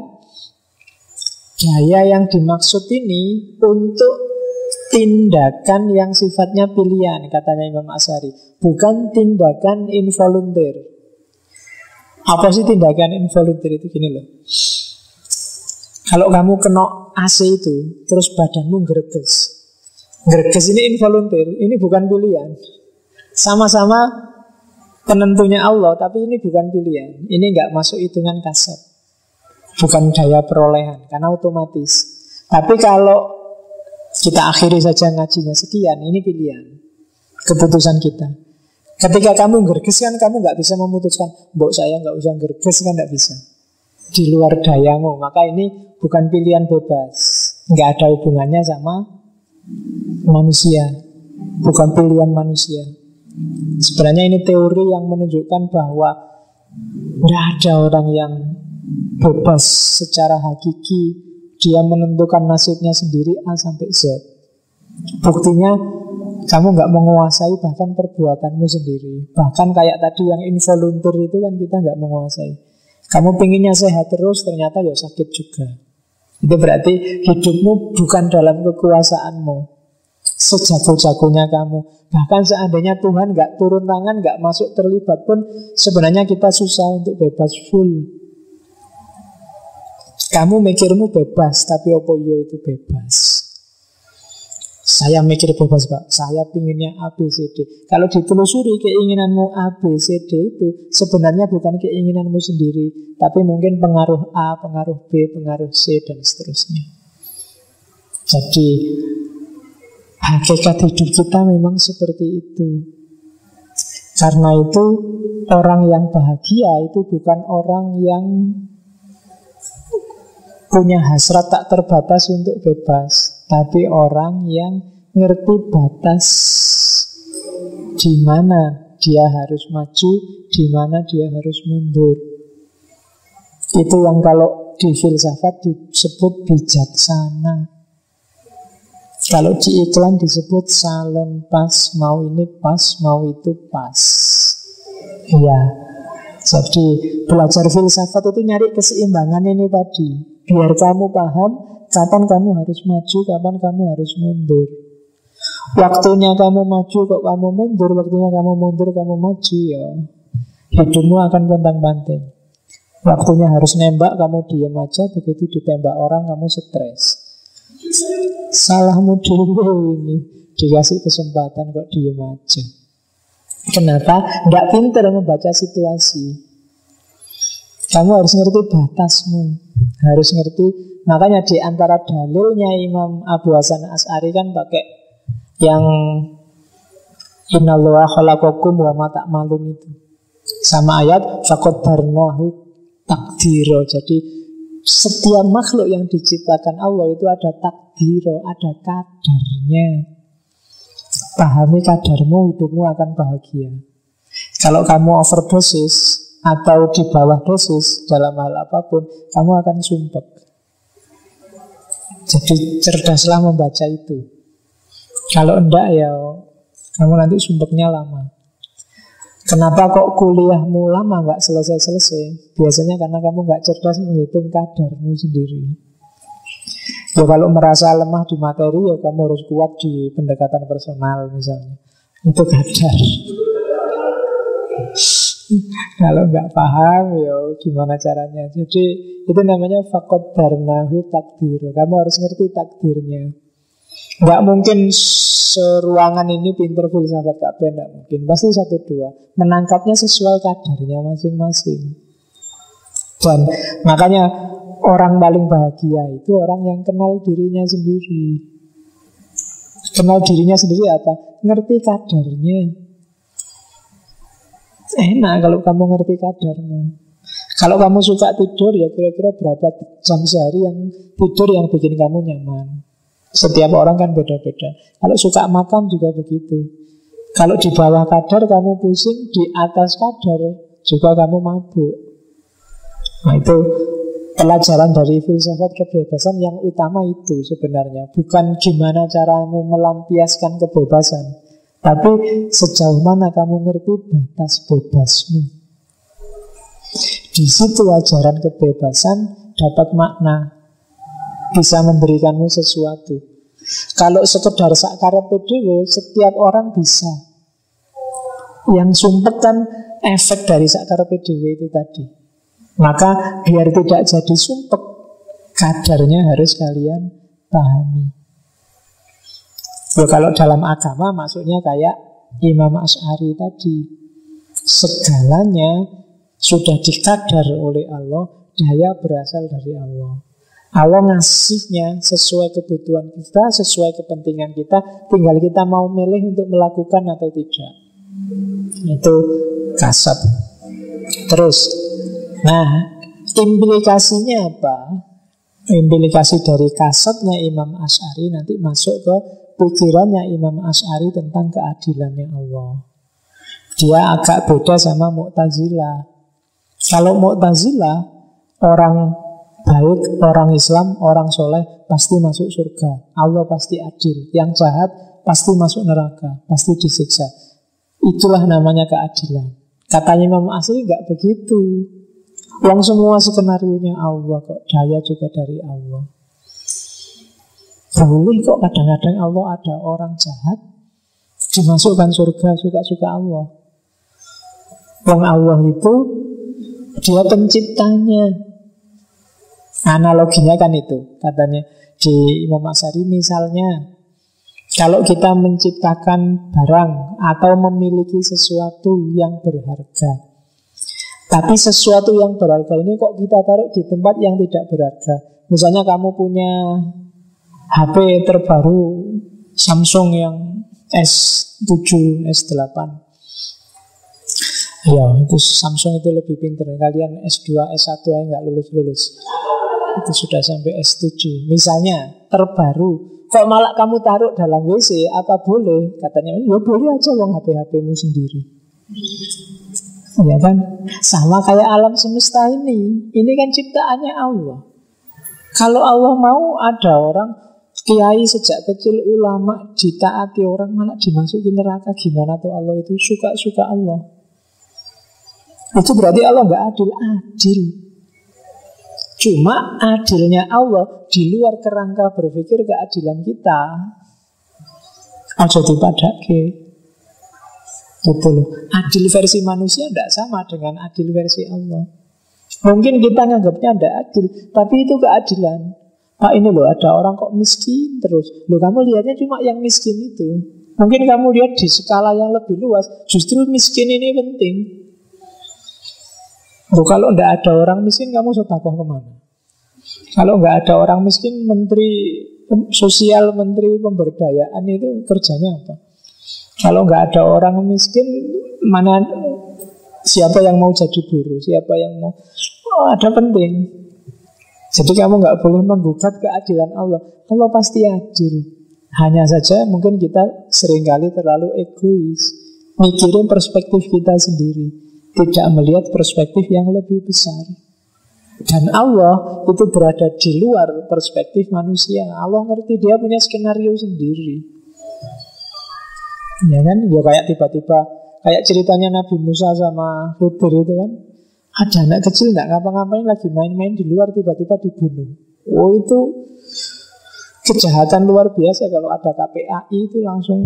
Daya yang dimaksud ini untuk tindakan yang sifatnya pilihan, katanya Imam Asy'ari, bukan tindakan involunteer. Apa sih tindakan involunteer itu? Gini loh. Kalau kamu kena AC itu, terus badanmu greges. Greges ini involunteer, ini bukan pilihan. Sama-sama penentunya Allah, tapi ini bukan pilihan. Ini nggak masuk hitungan kasab. Bukan daya perolehan, karena otomatis. Tapi kalau kita akhiri saja ngajinya sekian, ini pilihan. Keputusan kita. Ketika kamu gerges kan kamu nggak bisa memutuskan, mbok saya nggak usah gerges kan nggak bisa. Di luar dayamu. Maka ini bukan pilihan bebas. Nggak ada hubungannya sama manusia. Bukan pilihan manusia. Sebenarnya ini teori yang menunjukkan bahwa nggak ada orang yang bebas secara hakiki. Dia menentukan nasibnya sendiri A sampai Z. Buktinya kamu nggak menguasai bahkan perbuatanmu sendiri. Bahkan kayak tadi yang involunteer itu kan kita nggak menguasai. Kamu pinginnya sehat terus, ternyata ya sakit juga. Itu berarti hidupmu bukan dalam kekuasaanmu. sejago-jagonya kamu. Bahkan seandainya Tuhan nggak turun tangan, nggak masuk terlibat pun, sebenarnya kita susah untuk bebas full. Kamu mikirmu bebas, tapi apa yo itu bebas? Saya mikir bebas Pak, saya pinginnya A, B, C, D. Kalau ditelusuri keinginanmu A, B, C, D itu sebenarnya bukan keinginanmu sendiri, tapi mungkin pengaruh A, pengaruh B, pengaruh C, dan seterusnya. Jadi hakikat hidup kita memang seperti itu. Karena itu orang yang bahagia itu bukan orang yang punya hasrat tak terbatas untuk bebas, tapi orang yang ngerti batas di mana dia harus maju, di mana dia harus mundur. Itu yang kalau di filsafat disebut bijaksana. Kalau di iklan disebut salon pas, mau ini pas, mau itu pas. Ya, jadi belajar filsafat itu nyari keseimbangan ini tadi. Biar kamu paham kapan kamu harus maju, kapan kamu harus mundur. Waktunya kamu maju kok kamu mundur, waktunya kamu mundur kamu maju, ya hidupmu akan pontang-panting. Waktunya harus nembak, kamu diam aja, begitu ditembak orang kamu stres. Salahmu dulu ini, dikasih kesempatan kok diam aja. Kenapa? Nggak pintar membaca situasi. Kamu harus ngerti batasmu, harus ngerti. Makanya di antara dalilnya Imam Abu Hasan Asy'ari kan pakai yang innallaha khalaqakum wa ma ta'malun itu. Sama ayat faqaddarnahu takdiro. Jadi setiap makhluk yang diciptakan Allah itu ada takdiro, ada kadarnya. Pahami kadarmu, hidupmu akan bahagia. Kalau kamu overdosis atau di bawah dosis dalam hal apapun, kamu akan sumpek. Jadi cerdaslah membaca itu. Kalau enggak ya kamu nanti sumpeknya lama. Kenapa kok kuliahmu lama nggak selesai-selesai? Biasanya karena kamu nggak cerdas menghitung kadarmu sendiri. Ya kalau merasa lemah di materi, ya kamu harus kuat di pendekatan personal misalnya. Itu kadar. Kalau nggak paham, ya gimana caranya? Jadi itu namanya faqaddarnahu takdiro. Kamu harus ngerti takdirnya. Nggak mungkin seruangan ini pinter filsafat kabeh, nggak mungkin. Pasti satu dua menangkapnya sesuai kadarnya masing-masing. Dan makanya orang paling bahagia itu orang yang kenal dirinya sendiri. Kenal dirinya sendiri apa? Ngerti kadarnya. Enak kalau kamu ngerti kadarmu. Kalau kamu suka tidur, ya kira-kira berapa jam sehari yang tidur yang bikin kamu nyaman. Setiap orang kan beda-beda. Kalau suka makan juga begitu. Kalau di bawah kadar kamu pusing, di atas kadar juga kamu mabuk. Nah itu pelajaran dari filsafat kebebasan yang utama itu sebenarnya. Bukan gimana caramu melampiaskan kebebasan, tapi sejauh mana kamu ngerti batas bebasmu. Di situ ajaran kebebasan dapat makna, bisa memberikanmu sesuatu. Kalau sekedar sakarepe dhewe, setiap orang bisa. Yang sumpek kan efek dari sakarepe dhewe itu tadi. Maka biar tidak jadi sumpek, kadarnya harus kalian pahami. Ya, kalau dalam agama maksudnya kayak Imam Asy'ari tadi, segalanya sudah dikadar oleh Allah, daya berasal dari Allah. Allah ngasihnya sesuai kebutuhan kita, sesuai kepentingan kita, tinggal kita mau milih untuk melakukan atau tidak. Itu kasab. Terus, nah implikasinya apa? Implikasi dari kasabnya Imam Asy'ari nanti masuk ke pikirannya Imam Asy'ari tentang keadilannya Allah. Dia agak beda sama Mu'tazilah. Kalau Mu'tazilah, orang baik, orang Islam, orang soleh pasti masuk surga. Allah pasti adil. Yang jahat pasti masuk neraka, pasti disiksa. Itulah namanya keadilan. Katanya Imam Asy'ari enggak begitu. Yang semua skenarionya Allah kok, daya juga dari Allah. Boleh kok kadang-kadang Allah ada orang jahat dimasukkan surga suka-suka Allah. Wong Allah itu dia penciptanya. Analoginya kan itu, katanya di Imam Asy'ari misalnya, kalau kita menciptakan barang atau memiliki sesuatu yang berharga, tapi sesuatu yang berharga ini kok kita taruh di tempat yang tidak berharga. Misalnya kamu punya HP terbaru Samsung yang S7, S8. Ya, itu Samsung itu lebih pintar. Kalian S2, S1 aja nggak lulus-lulus. Itu sudah sampai S7. Misalnya, terbaru. Kok malah kamu taruh dalam WC? Apa boleh? Katanya, ya boleh aja wong HP-HPmu sendiri. Ya kan? Sama kayak alam semesta ini. Ini kan ciptaannya Allah. Kalau Allah mau, ada orang kiai sejak kecil, ulama ditaati orang, malah dimasukin neraka. Gimana tuh Allah itu suka-suka Allah? Itu berarti Allah nggak adil. Adil. Cuma adilnya Allah di luar kerangka berpikir keadilan kita. Aja dipadake. Gitu loh. Adil versi manusia tidak sama dengan adil versi Allah. Mungkin kita nganggapnya tidak adil, tapi itu keadilan. Pak, ini loh ada orang kok miskin terus. Loh, kamu lihatnya cuma yang miskin itu. Mungkin kamu lihat di skala yang lebih luas, justru miskin ini penting. Loh, kalau tidak ada orang miskin, kamu sedekah kemana? Kalau nggak ada orang miskin, menteri sosial, menteri pemberdayaan itu kerjanya apa? Kalau nggak ada orang miskin, mana siapa yang mau jadi buruh? Siapa yang mau? Oh, ada penting. Jadi kamu nggak boleh menggugat keadilan Allah. Allah pasti adil. Hanya saja mungkin kita seringkali terlalu egois, mikirin perspektif kita sendiri, tidak melihat perspektif yang lebih besar. Dan Allah itu berada di luar perspektif manusia. Allah ngerti, dia punya skenario sendiri. Ya kan? Ya kayak tiba-tiba, kayak ceritanya Nabi Musa sama Khidir itu kan. Ada anak kecil nggak ngapa-ngapain, lagi main-main di luar, tiba-tiba dibunuh. Oh, itu kejahatan luar biasa. Kalau ada KPAI itu langsung,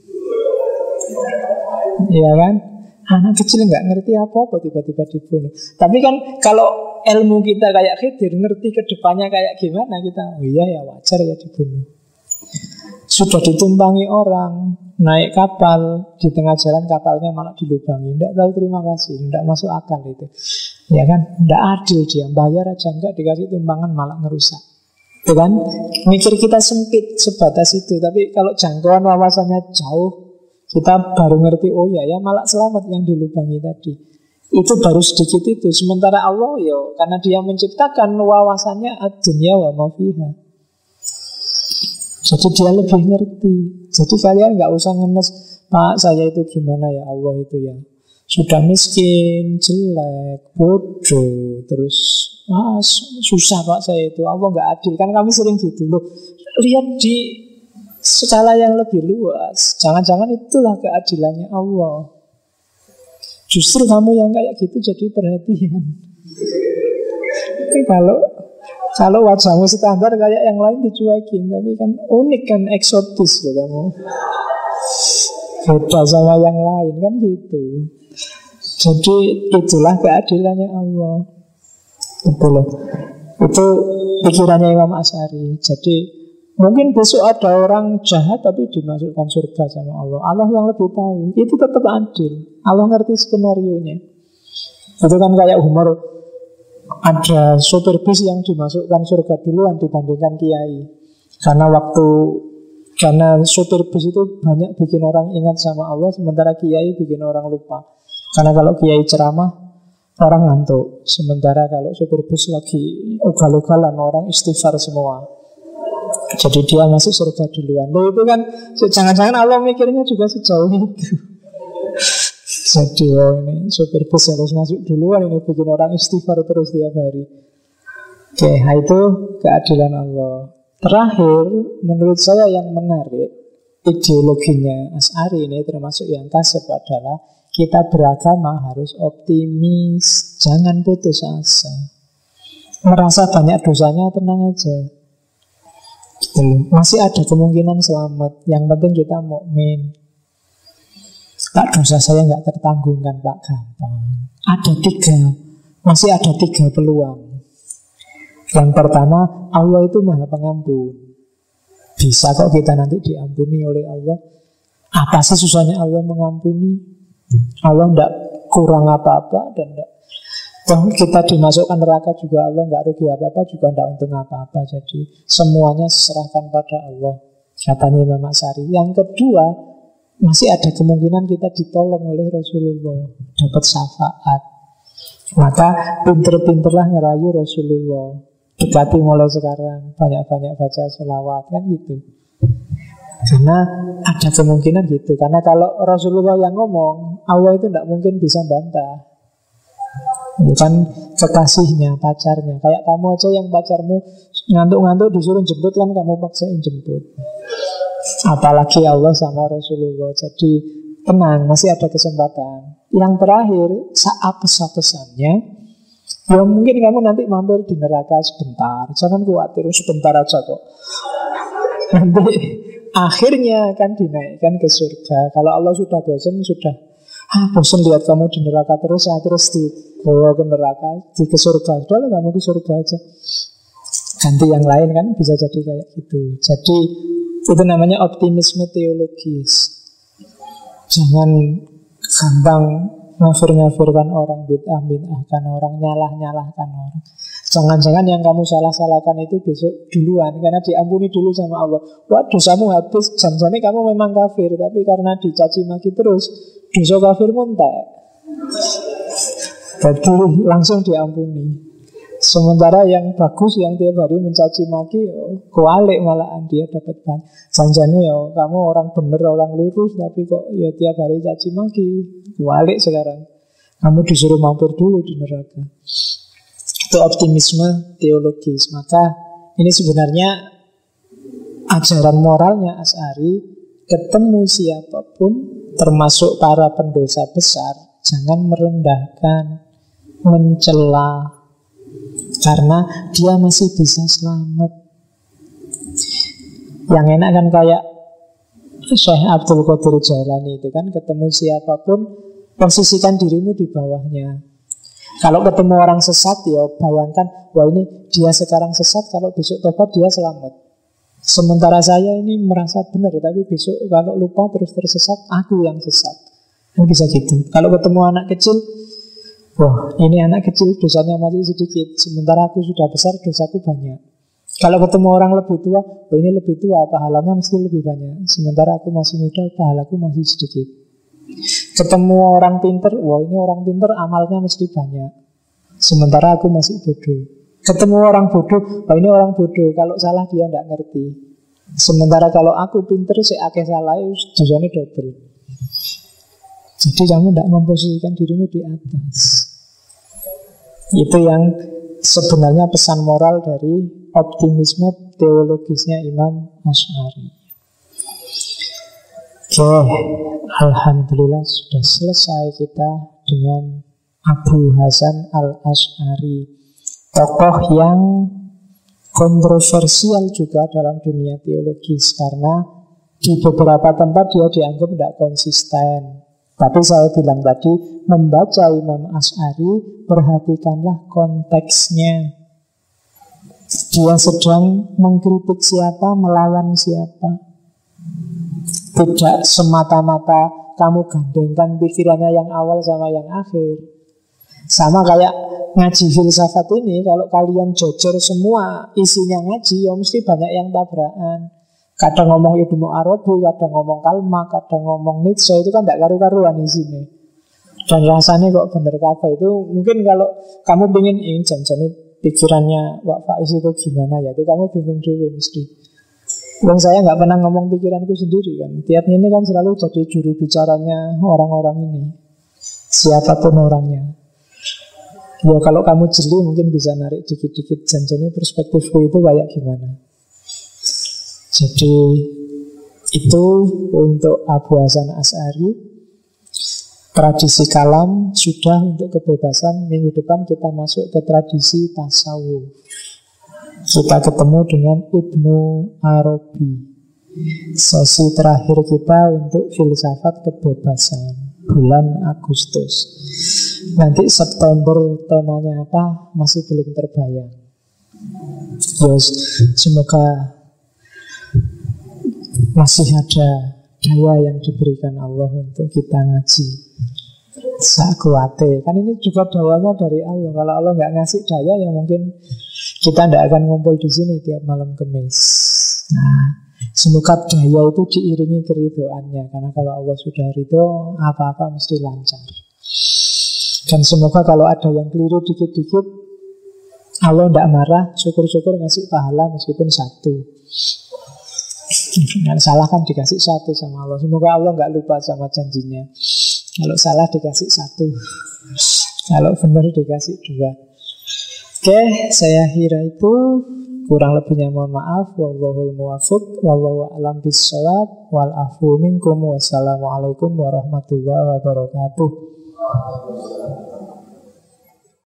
ya kan? Anak kecil nggak ngerti apa-apa tiba-tiba dibunuh. Tapi kan kalau ilmu kita kayak Khidir, ngerti ke depannya kayak gimana, kita, oh iya ya wajar ya dibunuh. Sudah ditumpangi orang, naik kapal, di tengah jalan kapalnya malah dilubangi. Tidak tahu terima kasih, tidak masuk akal itu. Ya kan, tidak adil dia, bayar aja enggak, dikasih tumpangan malah ngerusak. Itu kan, mikir kita sempit sebatas itu. Tapi kalau jangkauan wawasannya jauh, kita baru ngerti, oh ya malah selamat yang dilubangi tadi. Itu baru sedikit itu. Sementara Allah karena dia menciptakan, wawasannya ad-dunya wa ma fiha. Jadi dia lebih ngerti. Jadi kalian gak usah ngenes, Pak saya itu gimana ya Allah itu ya, sudah miskin, jelek, bodoh, terus susah Pak saya itu, Allah gak adil. Kan kami sering gitu loh. Lihat di skala yang lebih luas. Jangan-jangan itulah keadilannya Allah. Justru kamu yang kayak gitu jadi perhatian. Kalau wajahmu standar kayak yang lain dicuekin, tapi kan unik kan, eksotis loh kamu. Beda sama yang lain kan gitu. Jadi itulah keadilannya Allah. Betul loh. Itu pikirannya Imam Asy'ari. Jadi mungkin besok ada orang jahat tapi dimasukkan surga sama Allah. Allah yang lebih tahu. Itu tetap adil. Allah ngerti skenarionya. Itu kan kayak humor. Ada sopir bis yang dimasukkan surga duluan dibandingkan kiai. Karena sopir bis itu banyak bikin orang ingat sama Allah, sementara kiai bikin orang lupa. Karena kalau kiai ceramah, orang ngantuk. Sementara kalau sopir bis lagi ugal-ugalan, orang istighfar semua. Jadi dia masuk surga duluan. Loh, itu kan jangan-jangan Allah mikirnya juga sejauh itu. Jadi ini sopir bus harus masuk duluan, ini bikin orang istighfar terus tiap hari. Oke, itu keadilan Allah. Terakhir, menurut saya yang menarik, ideologinya Asy'ari ini termasuk yang kasep adalah kita beragama harus optimis, jangan putus asa. Merasa banyak dosanya tenang aja. Masih ada kemungkinan selamat. Yang penting kita mukmin. Pak, dosa saya nggak tertanggungkan, Pak, gampang. Ada 3, masih ada 3 peluang. Yang pertama, Allah itu Maha Pengampun. Bisa kok kita nanti diampuni oleh Allah. Apa sih susahnya Allah mengampuni? Allah tidak kurang apa-apa dan tidak. Kita dimasukkan neraka juga Allah nggak rugi apa-apa, juga tidak untung apa-apa. Jadi semuanya serahkan pada Allah, katanya Imam Asy'ari. Yang kedua, masih ada kemungkinan kita ditolong oleh Rasulullah, dapat syafaat. Maka pinter-pinterlah ngerayu Rasulullah. Dekati mulai sekarang, banyak-banyak baca sholawat, kan gitu. Karena ada kemungkinan gitu. Karena kalau Rasulullah yang ngomong, Allah itu tidak mungkin bisa bantah. Bukan kekasihnya, pacarnya. Kayak kamu aja yang pacarmu ngantuk-ngantuk disuruh jemput, kan kamu paksain jemput. Apalagi Allah sama Rasulullah. Jadi tenang, masih ada kesempatan. Yang terakhir, saat pesan-pesannya, ya mungkin kamu nanti mampir di neraka sebentar. Jangan khawatir, sebentar aja kok. Nanti akhirnya akan dinaikkan ke surga. Kalau Allah sudah bosan, bosan lihat kamu di neraka terus dibawa ke neraka, ke surga. Udah kamu ke surga aja. Ganti yang lain, kan bisa jadi kayak gitu. Jadi itu namanya optimisme teologis. Jangan gampang ngafir-ngafirkan orang, bid'ah-bid'ahkan orang, nyalah-nyalahkan orang. Jangan-jangan yang kamu salah-salahkan itu besok duluan, karena diampuni dulu sama Allah. Wah, dosamu habis, jangan-jangan kamu memang kafir, tapi karena dicaci maki terus, dosa kafirmu entek. Jadi langsung diampuni. Sementara yang bagus, yang tiap hari mencaci maki, kualik malahan dia dapat banyak. Jangan-jangan kamu orang bener, orang lurus, tapi kok tiap hari caci maki, kualik sekarang. Kamu disuruh mampir dulu di neraka. Itu optimisme teologis. Maka ini sebenarnya ajaran moralnya Asy'ari. Ketemu siapapun, termasuk para pendosa besar, jangan merendahkan, mencela, karena dia masih bisa selamat. Yang enak kan kayak Syekh Abdul Qadir Jailani itu kan, ketemu siapapun posisikan dirimu di bawahnya. Kalau ketemu orang sesat, ya bayangkan, wah ini dia sekarang sesat, kalau besok tobat dia selamat. Sementara saya ini merasa benar, tapi besok kalau lupa terus tersesat, aku yang sesat. Kan bisa gitu. Kalau ketemu anak kecil, wah ini anak kecil dosanya masih sedikit, sementara aku sudah besar, dosaku banyak. Kalau ketemu orang lebih tua, wah ini lebih tua, pahalanya mesti lebih banyak, sementara aku masih muda, pahalaku masih sedikit. Ketemu orang pinter, wah ini orang pinter, amalnya mesti banyak, sementara aku masih bodoh. Ketemu orang bodoh, wah ini orang bodoh, kalau salah dia tidak ngerti, sementara kalau aku pinter, seakeh salah, dosanya double. Jadi kamu tidak memposisikan dirimu di atas. Itu yang sebenarnya pesan moral dari optimisme teologisnya Imam Asy'ari. Oke, alhamdulillah sudah selesai kita dengan Abu Hasan al-Asy'ari, tokoh yang kontroversial juga dalam dunia teologis, karena di beberapa tempat dia dianggap tidak konsisten. Tapi saya bilang tadi, membaca Imam Asy'ari, perhatikanlah konteksnya. Dia sedang mengkritik siapa, melawan siapa. Tidak semata-mata kamu gandengkan pikirannya yang awal sama yang akhir. Sama kayak ngaji filsafat ini, kalau kalian jojor semua isinya ngaji, ya mesti banyak yang tabrakan. Kadang ngomong Ibnu Arabi, kadang ngomong Kalma, kadang ngomong Nietzsche, itu kan tidak karu-karuan di sini. Dan rasanya kok bener kabeh. Itu mungkin kalau kamu pengen jangan pikirannya Wak Faiz itu gimana ya, itu kamu bingung dewe mesti. Wong saya nggak pernah ngomong pikiranku sendiri kan. Tiap ini kan selalu jadi juru bicaranya orang-orang ini, siapapun orangnya. Ya kalau kamu jeli mungkin bisa narik dikit-dikit, jangan perspektifku itu kayak gimana. Jadi itu untuk Abu Hasan Asy'ari. Tradisi kalam sudah untuk kebebasan. Minggu depan kita masuk ke tradisi tasawuf. Kita ketemu dengan Ibnu Arabi. Sesi terakhir kita untuk filsafat kebebasan, bulan Agustus. Nanti September temanya apa masih belum terbayang. Yes, semoga masih ada daya yang diberikan Allah untuk kita ngaji sakuate. Kan ini juga dawanya dari Allah. Kalau Allah nggak ngasih daya, ya mungkin kita tidak akan ngumpul di sini tiap malam Kamis. Nah, semoga daya itu diiringi keridhoannya, karena kalau Allah sudah ridho, apa-apa mesti lancar. Dan semoga kalau ada yang keliru dikit-dikit, Allah tidak marah, syukur-syukur ngasih pahala meskipun satu. Yang salah kan dikasih satu sama Allah. Semoga Allah nggak lupa sama janjinya. Kalau salah dikasih satu, kalau benar dikasih dua. Oke, saya kira itu. Kurang lebihnya mohon maaf. Wallahul muwaffiq, wallahu a'lam bissawab, wal afu minkum. Wassalamualaikum warahmatullahi wabarakatuh.